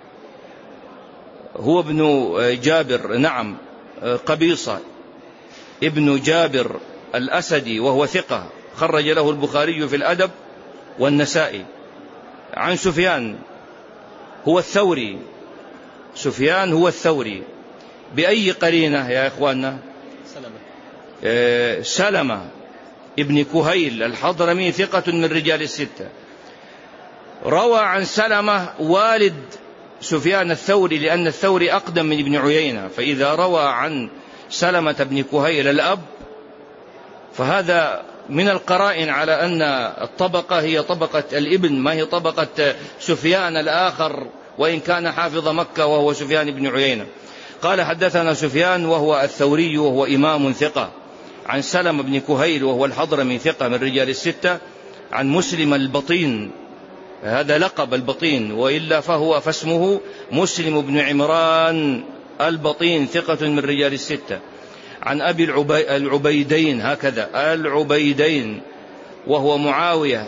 هو ابن جابر، نعم قبيصة ابن جابر الأسدي، وهو ثقة، خرج له البخاري في الأدب والنسائي. عن سفيان هو الثوري. سفيان هو الثوري بأي قرينة يا إخواننا؟ سلمة ابن كهيل الحضرمي، ثقة من رجال الستة. روى عن سلمة والد سفيان الثوري، لأن الثوري أقدم من ابن عيينة، فإذا روى عن سلمة ابن كهيل الأب فهذا من القرائن على أن الطبقة هي طبقة الابن، ما هي طبقة سفيان الآخر، وإن كان حافظ مكة وهو سفيان بن عيينة. قال حدثنا سفيان وهو الثوري وهو إمام ثقة، عن سلمة بن كهيل وهو الحضرمي ثقة من رجال الستة، عن مسلم البطين، هذا لقب البطين، وإلا فاسمه مسلم بن عمران البطين، ثقة من رجال الستة، عن أبي العبيدين، هكذا العبيدين، وهو معاوية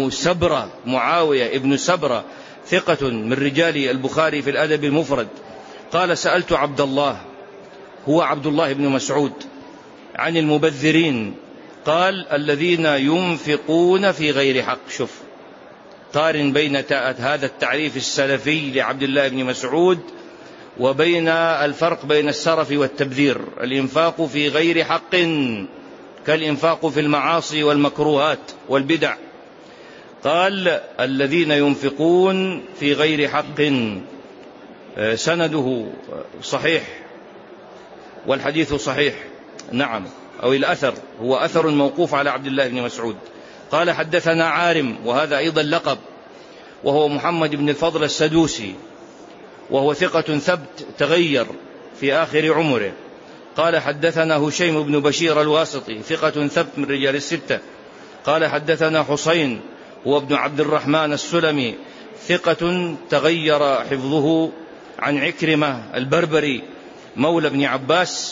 ابن سبرة، ثقة من رجال البخاري في الأدب المفرد. قال سألت عبد الله، هو عبد الله بن مسعود، عن المبذرين، قال الذين ينفقون في غير حق. شوف، قارن بين هذا التعريف السلفي لعبد الله بن مسعود وبين الفرق بين السرف والتبذير. الإنفاق في غير حق كالإنفاق في المعاصي والمكروهات والبدع. قال الذين ينفقون في غير حق، سنده صحيح والحديث صحيح، نعم، أو الأثر هو أثر موقوف على عبد الله بن مسعود. قال حدثنا عارم، وهذا أيضا لقب، وهو محمد بن الفضل السدوسي، وهو ثقة ثبت تغير في آخر عمره. قال حدثنا هشيم بن بشير الواسطي، ثقة ثبت من رجال الستة. قال حدثنا حسين هو ابن عبد الرحمن السلمي، ثقة تغير حفظه، عن عكرمة البربري مولى ابن عباس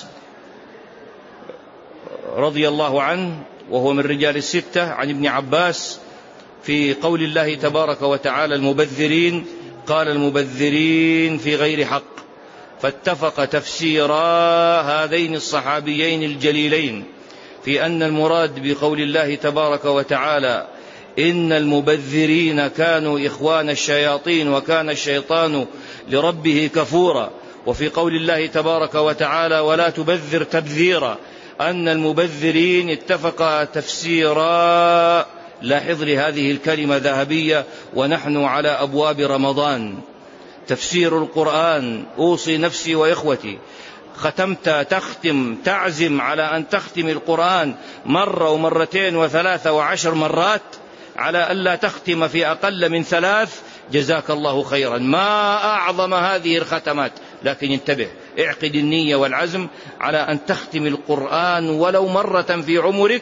رضي الله عنه، وهو من رجال الستة، عن ابن عباس في قول الله تبارك وتعالى المبذرين، قال المبذرين في غير حق. فاتفق تفسيرا هذين الصحابيين الجليلين في أن المراد بقول الله تبارك وتعالى إن المبذرين كانوا إخوان الشياطين وكان الشيطان لربه كفورا، وفي قول الله تبارك وتعالى ولا تبذر تبذيرا، أن المبذرين اتفق تفسيرا. لاحظ لي هذه الكلمة ذهبية ونحن على أبواب رمضان. تفسير القرآن، أوصي نفسي وإخوتي، تختم تعزم على أن تختم القرآن مرة ومرتين وثلاثة وعشر مرات، على ألا تختم في أقل من 3، جزاك الله خيرا. ما أعظم هذه الختمات. لكن انتبه، اعقد النية والعزم على أن تختم القرآن ولو مرة في عمرك،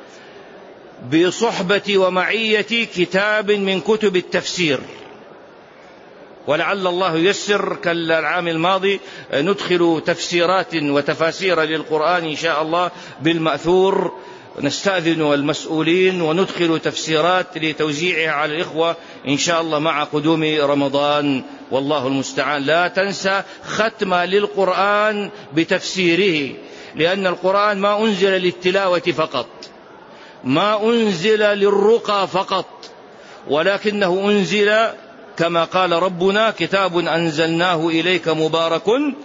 بصحبة ومعية كتاب من كتب التفسير، ولعل الله يسر كالعام الماضي ندخل تفسيرات وتفاسير للقرآن إن شاء الله بالمأثور نستأذن المسؤولين وندخل تفسيرات لتوزيعها على الإخوة إن شاء الله مع قدوم رمضان، والله المستعان. لا تنسى ختم للقرآن بتفسيره، لأن القرآن ما أنزل للتلاوة فقط، ما أنزل للرقى فقط، ولكنه أنزل كما قال ربنا: كتاب أنزلناه إليك مبارك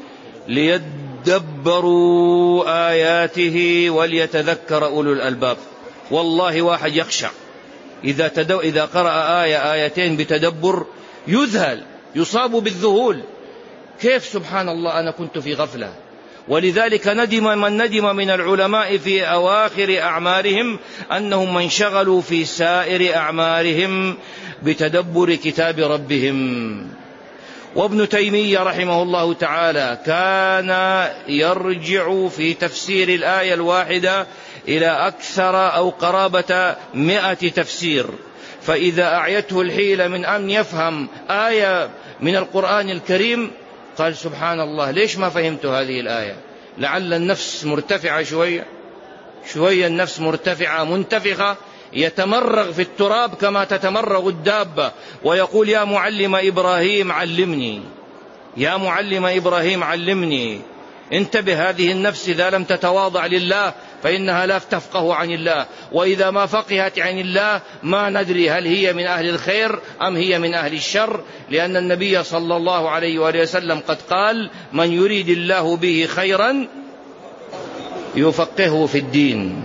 ليدبروا آياته وليتذكر أولو الألباب. والله واحد يخشع إذا قرأ آيتين بتدبر، يذهل، يصاب بالذهول. كيف سبحان الله أنا كنت في غفلة. ولذلك ندم من ندم من العلماء في أواخر أعمارهم أنهم من شغلوا في سائر أعمارهم بتدبر كتاب ربهم. وابن تيمية رحمه الله تعالى كان يرجع في تفسير الآية الواحدة إلى أكثر أو قرابة 100 تفسير، فإذا أعيته الحيلة من أن يفهم آية من القرآن الكريم قال: سبحان الله، ليش ما فهمت هذه الآية؟ لعل النفس مرتفعة شوية النفس مرتفعة منتفخة، يتمرغ في التراب كما تتمرغ الدابة، ويقول: يا معلم إبراهيم علمني، يا معلم إبراهيم علمني. انتبه، هذه النفس إذا لم تتواضع لله فإنها لا تفقه عن الله، وإذا ما فقهت عن الله ما ندري هل هي من أهل الخير أم هي من أهل الشر، لأن النبي صلى الله عليه وآله وسلم قد قال: من يريد الله به خيرا يفقهه في الدين.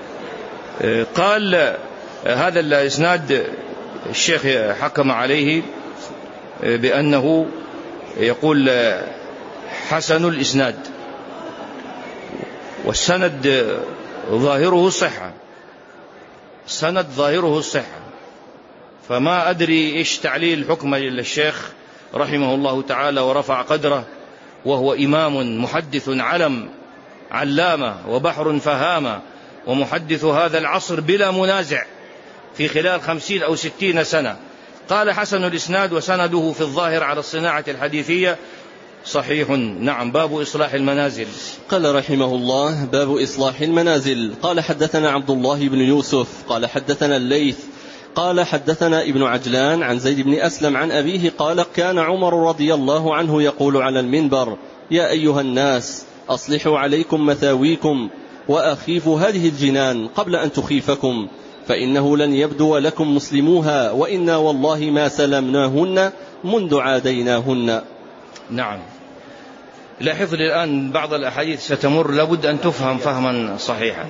قال هذا الإسناد الشيخ حكم عليه بأنه يقول حسن الإسناد، والسند ظاهره الصحة، السند ظاهره الصحة، فما أدري إيش تعليل حكم للشيخ رحمه الله تعالى ورفع قدره، وهو إمام محدث علم علامة وبحر فهامة، ومحدث هذا العصر بلا منازع في خلال 50 أو 60 سنة. قال حسن الإسناد وسنده في الظاهر على الصناعة الحديثية صحيح. نعم. باب إصلاح المنازل. قال رحمه الله: باب إصلاح المنازل. قال حدثنا عبد الله بن يوسف قال حدثنا الليث قال حدثنا ابن عجلان عن زيد بن أسلم عن أبيه قال: كان عمر رضي الله عنه يقول على المنبر: يا أيها الناس، أصلحوا عليكم مثاويكم وأخيفوا هذه الجنان قبل أن تخيفكم، فإنه لن يبدو لكم مسلموها، وإنا والله ما سلمناهن منذ عاديناهن. نعم. لاحظ الآن بعض الأحاديث ستمر لابد أن تفهم فهما صحيحا،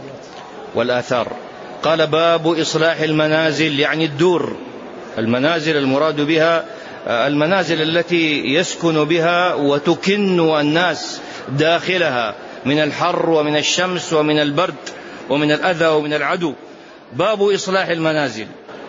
والآثار. قال: باب إصلاح المنازل، يعني الدور، المنازل المراد بها المنازل التي يسكن بها وتكن الناس داخلها من الحر ومن الشمس ومن البرد ومن الأذى ومن العدو. باب إصلاح المنازل.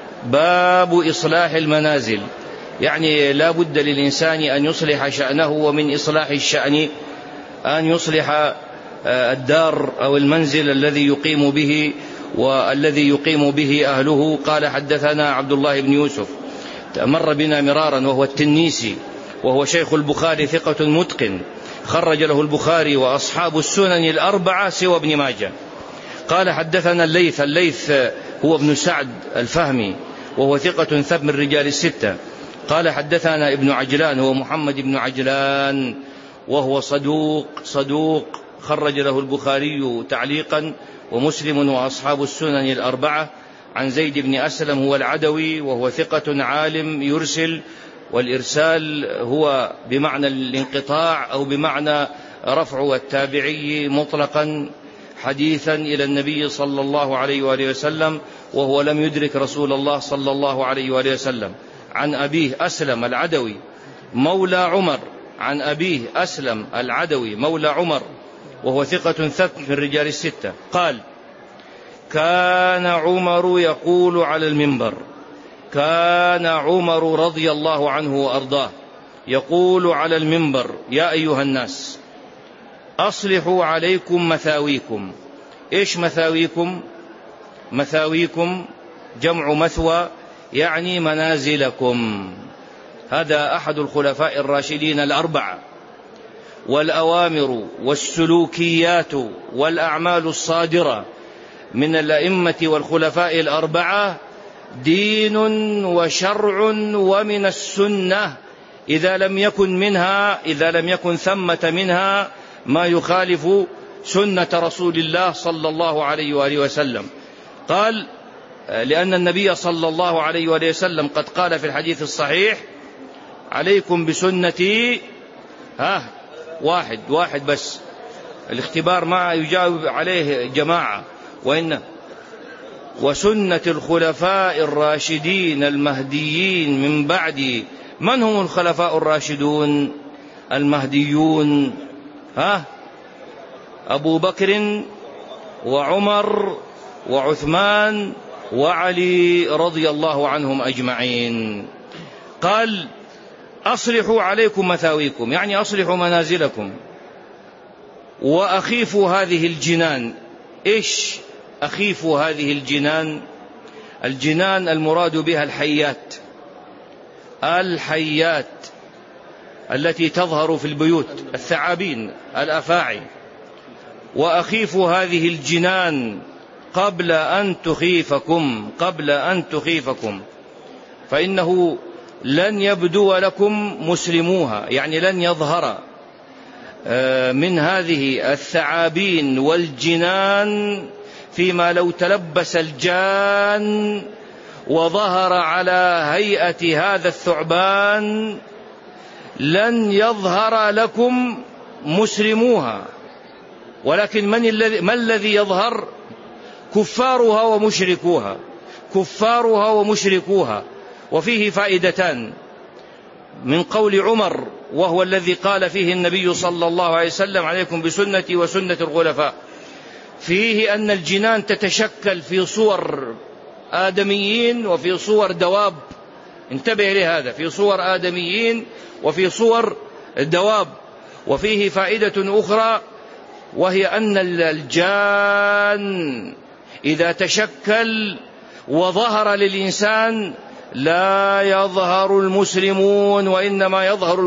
باب إصلاح المنازل يعني لا بد للإنسان أن يصلح شأنه، ومن إصلاح الشأن أن يصلح الدار أو المنزل الذي يقيم به والذي يقيم به أهله. قال حدثنا عبد الله بن يوسف، مر بنا مرارا، وهو التنيسي، وهو شيخ البخاري، ثقة متقن، خرج له البخاري وأصحاب السنن الأربعة سوى ابن ماجه. قال حدثنا الليث، الليث هو ابن سعد الفهمي، وهو ثقة ثبت من رجال الستة. قال حدثنا ابن عجلان، هو محمد بن عجلان، وهو صدوق خرج له البخاري تعليقا ومسلم وأصحاب السنن الأربعة. عن زيد بن أسلم هو العدوي، وهو ثقة عالم يرسل، والإرسال هو بمعنى الانقطاع أو بمعنى رفع التابعي مطلقا حديثا إلى النبي صلى الله عليه وآله وسلم، وهو لم يدرك رسول الله صلى الله عليه وآله وسلم. عن أبيه أسلم العدوي مولى عمر، عن أبيه أسلم العدوي مولى عمر، وهو ثقة ثبت من رجال الستة. قال: كان عمر يقول على المنبر، كان عمر رضي الله عنه وأرضاه يقول على المنبر: يا أيها الناس، أصلحوا عليكم مثاويكم. إيش مثاويكم؟ مثاويكم جمع مثوى، يعني منازلكم. هذا أحد الخلفاء الراشدين الأربعة. والأوامر والسلوكيات والأعمال الصادرة من الأئمة والخلفاء الأربعة دين وشرع ومن السنة، إذا لم يكن ثمة منها ما يخالف سنة رسول الله صلى الله عليه وآله وسلم. قال لأن النبي صلى الله عليه وآله وسلم قد قال في الحديث الصحيح: عليكم بسنتي، واحد بس، الاختبار ما يجاوب عليه جماعة، وسنة الخلفاء الراشدين المهديين من بعدي. من هم الخلفاء الراشدون المهديون؟ أبو بكر وعمر وعثمان وعلي رضي الله عنهم أجمعين. قال: أصلحوا عليكم مثاويكم، يعني أصلحوا منازلكم، وأخيفوا هذه الجنان. إيش أخيفوا هذه الجنان؟ الجنان المراد بها الحيات التي تظهر في البيوت، الثعابين، الأفاعي. وأخيفوا هذه الجنان قبل أن تخيفكم، فإنه لن يبدو لكم مسلموها، يعني لن يظهر من هذه الثعابين والجنان فيما لو تلبس الجان وظهر على هيئة هذا الثعبان لن يظهر لكم مسلموها. ولكن ما الذي يظهر؟ كفارها ومشركوها. وفيه فائدتان من قول عمر، وهو الذي قال فيه النبي صلى الله عليه وسلم: عليكم بسنتي وسنة الخلفاء. فيه أن الجنان تتشكل في صور آدميين وفي صور دواب، انتبه لهذا، في صور آدميين وفي صور الدواب. وفيه فائدة أخرى، وهي أن الجان إذا تشكل وظهر للإنسان لا يظهر المسلمون، وإنما يظهر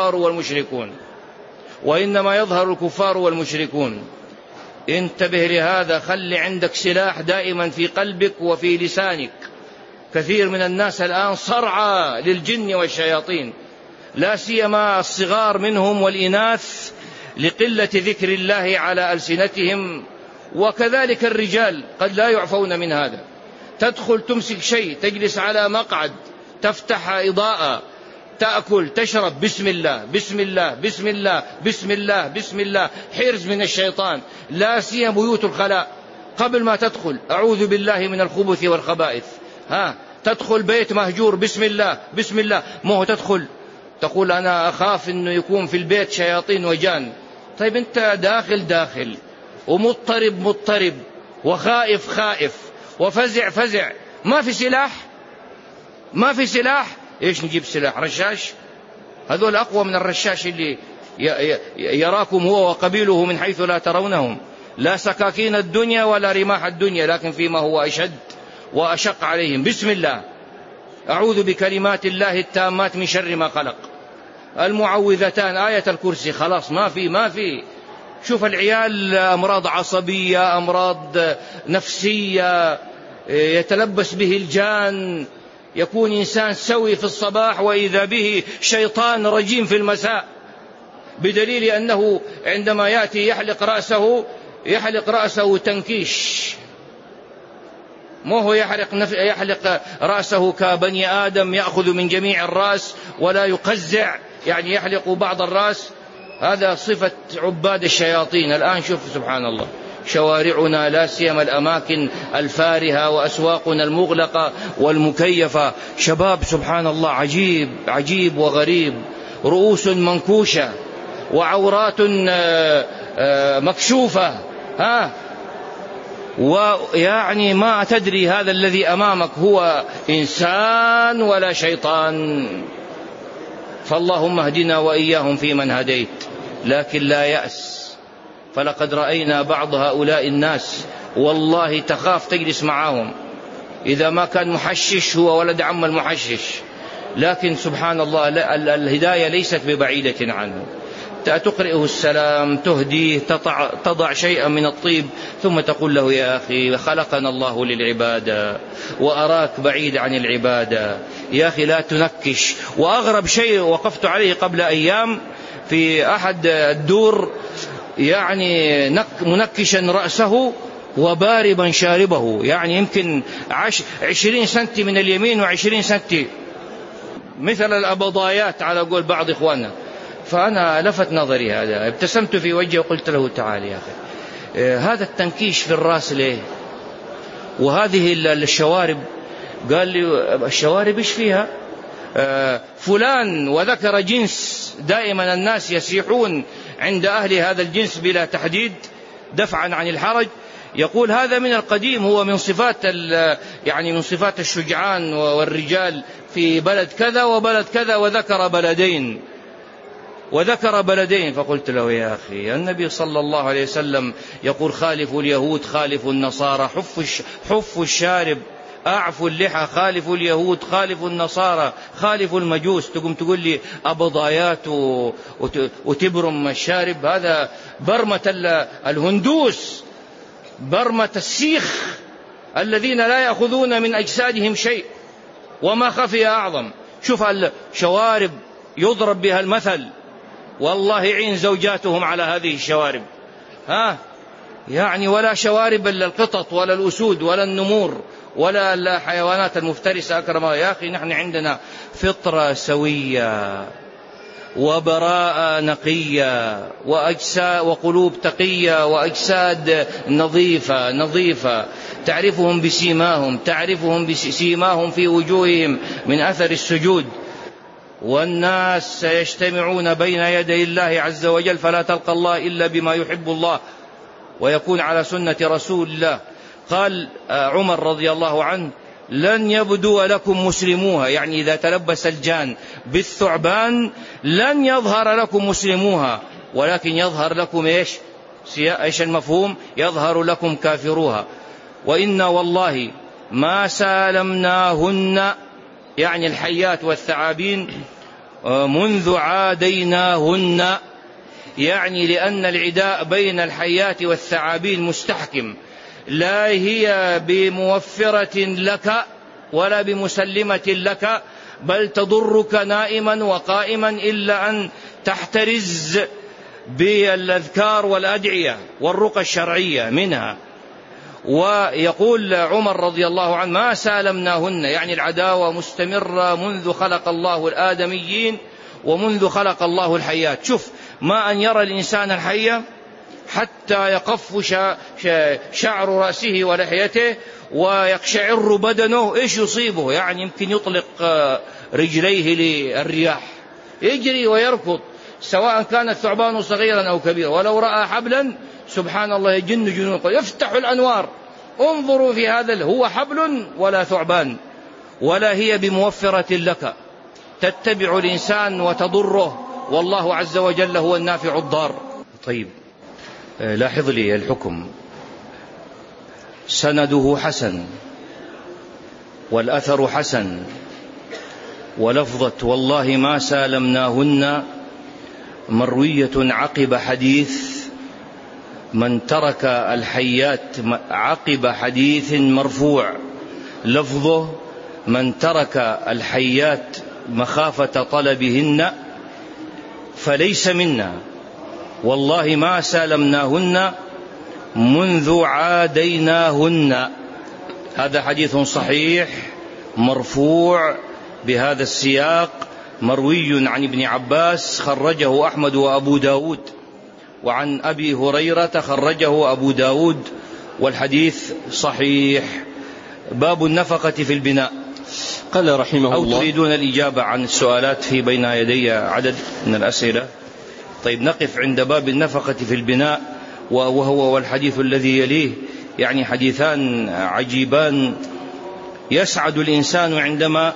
الكفار والمشركون. انتبه لهذا، خل عندك سلاح دائما في قلبك وفي لسانك. كثير من الناس الآن صرعى للجن والشياطين، لا سيما الصغار منهم والإناث، لقلة ذكر الله على ألسنتهم. وكذلك الرجال قد لا يعفون من هذا. تدخل تمسك شيء، تجلس على مقعد، تفتح إضاءة، تأكل، تشرب، بسم الله بسم الله بسم الله بسم الله بسم الله، حرز من الشيطان. لا سيما بيوت الخلاء، قبل ما تدخل أعوذ بالله من الخبث والخبائث. تدخل بيت مهجور، بسم الله بسم الله. ما هو تدخل تقول أنا أخاف أنه يكون في البيت شياطين وجان. طيب أنت داخل ومضطرب وخائف وفزع، ما في سلاح. إيش نجيب سلاح؟ رشاش؟ هذول أقوى من الرشاش اللي يراكم هو وقبيله من حيث لا ترونهم. لا سكاكين الدنيا ولا رماح الدنيا، لكن فيما هو أشد وأشق عليهم. بسم الله، أعوذ بكلمات الله التامات من شر ما خلق. المعوذتان، آية الكرسي، خلاص ما في. شوف العيال، أمراض عصبية، أمراض نفسية يتلبس به الجان، يكون إنسان سوي في الصباح وإذا به شيطان رجيم في المساء، بدليل أنه عندما يأتي يحلق رأسه تنكيش، ما هو يحلق رأسه كبني آدم، يأخذ من جميع الرأس ولا يقزع، يعني يحلق بعض الرأس. هذا صفة عباد الشياطين. الآن شوف سبحان الله، شوارعنا لا سيما الأماكن الفارهة وأسواقنا المغلقة والمكيفة، شباب سبحان الله عجيب وغريب، رؤوس منكوشة وعورات مكشوفة، ويعني ما تدري هذا الذي أمامك هو إنسان ولا شيطان. فاللهم اهدنا وإياهم فيمن هديت، لكن لا يأس. فلقد رأينا بعض هؤلاء الناس والله تخاف تجلس معهم، إذا ما كان محشش هو ولد عم المحشش. لكن سبحان الله الهداية ليست ببعيدة عنه. حتى تقرئه السلام، تهديه، تضع شيئا من الطيب، ثم تقول له يا أخي خلقنا الله للعبادة وأراك بعيد عن العبادة، يا أخي لا تنكش. وأغرب شيء وقفت عليه قبل أيام في أحد الدور، يعني منكشا رأسه وباربا شاربه، يعني يمكن 20 سنتي من اليمين و20 سنتي، مثل الأبضايات على قول بعض إخواننا. فأنا لفت نظري هذا، ابتسمت في وجهه وقلت له تعال يا أخي، هذا التنكيش في الرأس ليه؟ وهذه الشوارب، قال لي الشوارب إيش فيها؟ فلان، وذكر جنس دائما الناس يسيحون عند أهل هذا الجنس بلا تحديد دفعا عن الحرج. يقول هذا من القديم، هو من صفات يعني من صفات الشجعان والرجال في بلد كذا وبلد كذا، وذكر بلدين. فقلت له يا أخي النبي صلى الله عليه وسلم يقول خالفوا اليهود خالفوا النصارى، حفوا الشارب أعفوا اللحى، خالفوا اليهود خالفوا النصارى خالفوا المجوس. تقول لي أبضايات وتبرم الشارب؟ هذا برمة الهندوس، برمة السيخ الذين لا يأخذون من أجسادهم شيء، وما خفي أعظم. شوف الشوارب يضرب بها المثل، والله عين زوجاتهم على هذه الشوارب، يعني ولا شوارب إلا القطط ولا الأسود ولا النمور ولا الحيوانات المفترسة أكرمها. يا أخي نحن عندنا فطرة سوية وبراءة نقية وقلوب تقية وأجساد نظيفة تعرفهم بسيماهم في وجوههم من أثر السجود. والناس سيجتمعون بين يدي الله عز وجل، فلا تلقى الله إلا بما يحب الله ويكون على سنة رسول الله. قال عمر رضي الله عنه لن يبدو لكم مسلموها، يعني إذا تلبس الجان بالثعبان لن يظهر لكم مسلموها، ولكن يظهر لكم إيش المفهوم؟ يظهر لكم كافروها. وإنا والله ما سالمناهن، يعني الحيات والثعابين، منذ عاديناهن، يعني لأن العداء بين الحيات والثعابين مستحكم، لا هي بموفرة لك ولا بمسلمة لك، بل تضرك نائما وقائما، إلا أن تحترز بالأذكار والأدعية والرقى الشرعية منها. ويقول عمر رضي الله عنه ما سالمناهن، يعني العداوة مستمرة منذ خلق الله الآدميين ومنذ خلق الله الحيات. شوف ما أن يرى الإنسان الحية حتى يقف شعر رأسه ولحيته ويقشعر بدنه، إيش يصيبه؟ يعني يمكن يطلق رجليه للرياح، يجري ويركض، سواء كان الثعبان صغيرا أو كبيرا. ولو رأى حبلا سبحان الله يجن جنون، يفتح الأنوار. انظروا في هذا، هو حبل ولا ثعبان، ولا هي بموفرة لك، تتبع الإنسان وتضره، والله عز وجل هو النافع الضار. طيب لاحظ لي الحكم، سنده حسن والأثر حسن، ولفظة والله ما سالمناهن مروية عقب حديث من ترك الحيات، عقب حديث مرفوع لفظه من ترك الحيات مخافة طلبهن فليس منا، والله ما سالمناهن منذ عاديناهن. هذا حديث صحيح مرفوع بهذا السياق، مروي عن ابن عباس خرجه أحمد وأبو داود، وعن أبي هريرة خرجه أبو داود، والحديث صحيح. باب النفقة في البناء. قال رحمه الله، أو تريدون الإجابة عن السؤالات في بين يدي عدد من الأسئلة؟ طيب نقف عند باب النفقة في البناء، وهو والحديث الذي يليه، يعني حديثان عجيبان. يسعد الإنسان عندما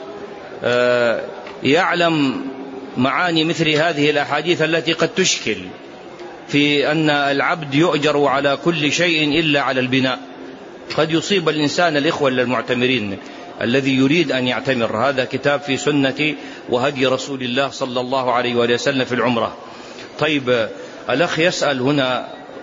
يعلم معاني مثل هذه الأحاديث التي قد تشكل في أن العبد يؤجر على كل شيء إلا على البناء. قد يصيب الإنسان الإخوة المعتمرين الذي يريد أن يعتمر، هذا كتاب في سنة وهدي رسول الله صلى الله عليه وسلم في العمرة، طيب، الأخ يسأل هنا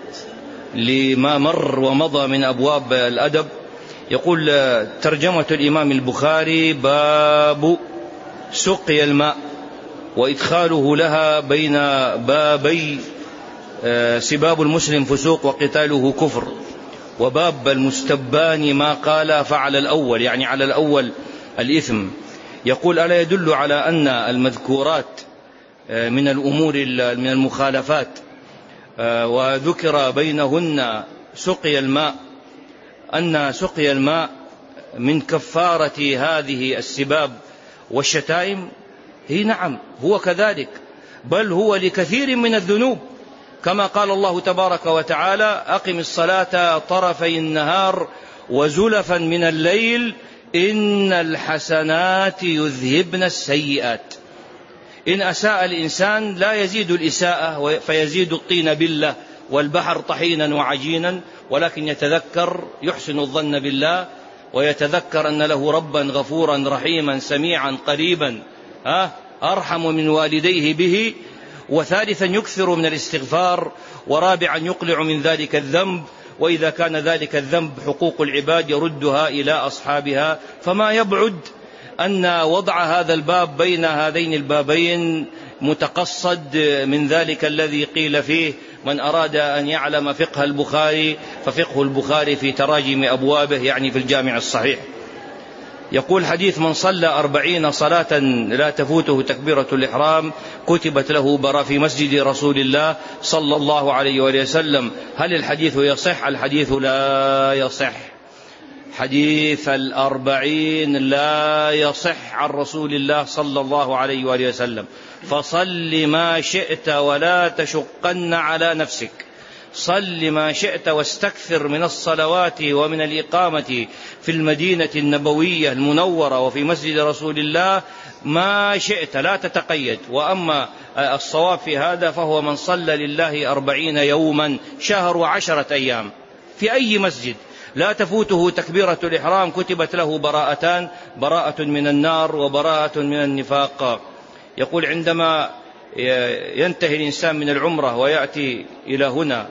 لما مر ومضى من أبواب الأدب، يقول: ترجمة الإمام البخاري باب سقي الماء، وإدخاله لها بين بابي سباب المسلم فسوق وقتاله كفر، وباب المستبان ما قال فعل الأول، يعني على الأول الإثم. يقول: ألا يدل على أن المذكورات من الأمور من المخالفات وذكر بينهن سقي الماء، أن سقي الماء من كفارة هذه السباب والشتائم؟ هي نعم، هو كذلك، بل هو لكثير من الذنوب، كما قال الله تبارك وتعالى: أقم الصلاة طرفي النهار وزلفا من الليل إن الحسنات يذهبن السيئات. إن أساء الإنسان لا يزيد الإساءة فيزيد الطين بلة والبحر طحينا وعجينا، ولكن يتذكر، يحسن الظن بالله، ويتذكر أن له ربا غفورا رحيما سميعا قريبا أرحم من والديه به. وثالثا يكثر من الاستغفار. ورابعا يقلع من ذلك الذنب، وإذا كان ذلك الذنب حقوق العباد يردها إلى أصحابها. فما يبعد أن وضع هذا الباب بين هذين البابين متقصد من ذلك الذي قيل فيه: من أراد أن يعلم فقه البخاري ففقه البخاري في تراجم أبوابه، يعني في الجامع الصحيح. يقول: حديث: من صلى 40 صلاة لا تفوته تكبيرة الإحرام كتبت له براءة في مسجد رسول الله صلى الله عليه وسلم. هل الحديث يصح؟ الحديث لا يصح. حديث 40 لا يصح عن رسول الله صلى الله عليه وسلم. فصل ما شئت ولا تشقن على نفسك، صل ما شئت واستكثر من الصلوات ومن الإقامة في المدينة النبوية المنورة وفي مسجد رسول الله ما شئت، لا تتقيد. وأما الصواب في هذا فهو من صلى لله 40 يوما، شهر و10 أيام، في أي مسجد لا تفوته تكبيرة الإحرام كتبت له براءتان: براءة من النار وبراءة من النفاق. يقول: عندما ينتهي الإنسان من العمرة ويأتي إلى هنا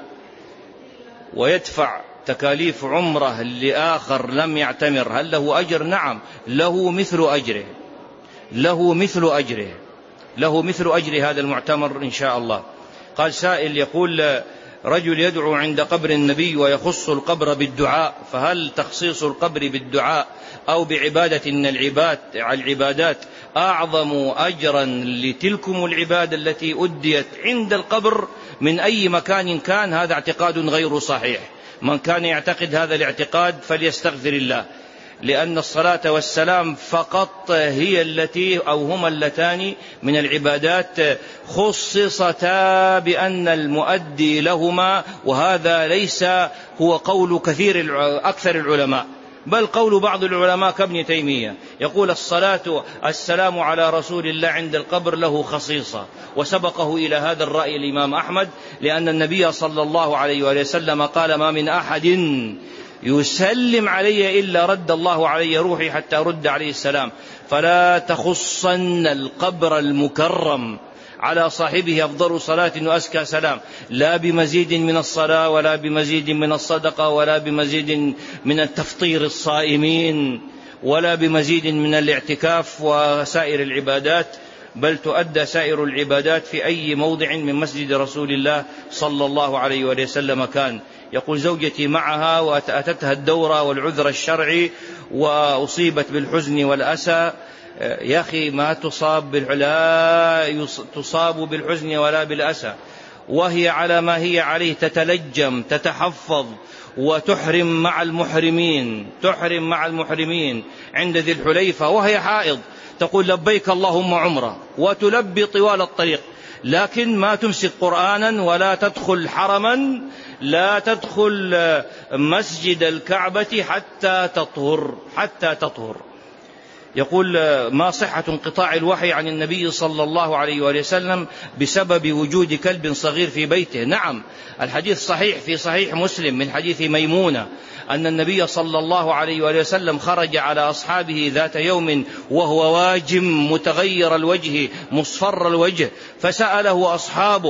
ويدفع تكاليف عمره لآخر لم يعتمر، هل له أجر؟ نعم، له مثل أجره، له مثل أجره، له مثل أجر هذا المعتمر إن شاء الله. قال سائل يقول: رجل يدعو عند قبر النبي ويخص القبر بالدعاء، فهل تخصيص القبر بالدعاء أو بعبادة من العبادات أعظم أجرا لتلكم العبادة التي أديت عند القبر من أي مكان كان؟ هذا اعتقاد غير صحيح. من كان يعتقد هذا الاعتقاد فليستغفر الله، لأن الصلاة والسلام فقط هي التي أو هما اللتان من العبادات خصصتا بأن المؤدي لهما، وهذا ليس هو قول أكثر العلماء، بل قول بعض العلماء كابن تيمية، يقول: السلام على رسول الله عند القبر له خصيصة. وسبقه إلى هذا الرأي الإمام أحمد، لأن النبي صلى الله عليه وسلم قال: ما من أحد يسلم علي إلا رد الله علي روحي حتى رد عليه السلام. فلا تخصن القبر المكرم على صاحبه أفضل صلاة وأزكى سلام، لا بمزيد من الصلاة ولا بمزيد من الصدقة ولا بمزيد من التفطير الصائمين ولا بمزيد من الاعتكاف وسائر العبادات، بل تؤدى سائر العبادات في أي موضع من مسجد رسول الله صلى الله عليه وسلم كان. يقول: زوجتي معها وأتتها الدورة والعذر الشرعي وأصيبت بالحزن والأسى. يا أخي، ما تصاب بالحزن ولا بالأسى، وهي على ما هي عليه، تتلجم، تتحفظ، وتحرم مع المحرمين عند ذي الحليفة وهي حائض، تقول: لبيك اللهم عمرة، وتلبي طوال الطريق، لكن ما تمسك قرآنا ولا تدخل حرما، لا تدخل مسجد الكعبة حتى تطهر. يقول: ما صحة انقطاع الوحي عن النبي صلى الله عليه وسلم بسبب وجود كلب صغير في بيته؟ نعم، الحديث صحيح في صحيح مسلم من حديث ميمونة أن النبي صلى الله عليه وسلم خرج على أصحابه ذات يوم وهو واجم متغير الوجه مصفر الوجه، فسأله أصحابه: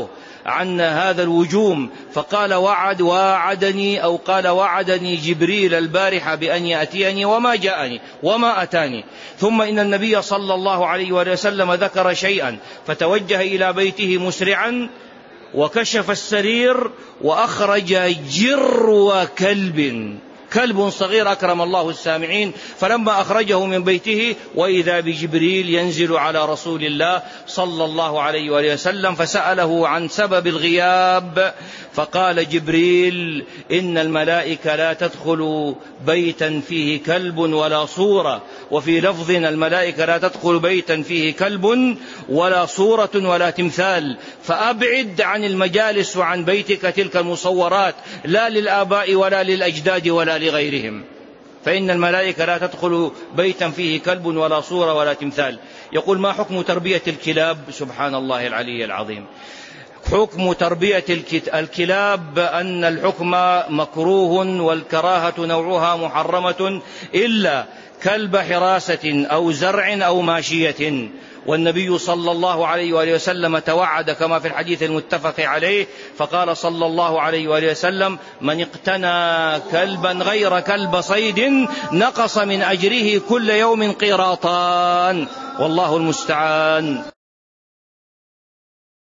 عن هذا الوجوم، فقال قال وعدني جبريل البارحة بأن يأتيني وما جاءني وما أتاني. ثم إن النبي صلى الله عليه وسلم ذكر شيئا فتوجه إلى بيته مسرعا وكشف السرير وأخرج جرو كلب صغير أكرم الله السامعين، فلما أخرجه من بيته وإذا بجبريل ينزل على رسول الله صلى الله عليه وسلم فسأله عن سبب الغياب، فقال جبريل إن الملائكة لا تدخل بيتا فيه كلب ولا صورة، وفي لفظ الملائكة لا تدخل بيتا فيه كلب ولا صورة ولا تمثال، فأبعد عن المجالس وعن بيتك تلك المصورات، لا للآباء ولا للأجداد ولا لغيرهم، فإن الملائكة لا تدخل بيتا فيه كلب ولا صورة ولا تمثال. يقول ما حكم تربية الكلاب؟ سبحان الله العلي العظيم. حكم تربية الكلاب أن الحكم مكروه والكراهة نوعها محرمة إلا كلب حراسة أو زرع أو ماشية. والنبي صلى الله عليه وسلم توعد كما في الحديث المتفق عليه، فقال صلى الله عليه وسلم من اقتنى كلبا غير كلب صيد نقص من أجره كل يوم قيراطان، والله المستعان.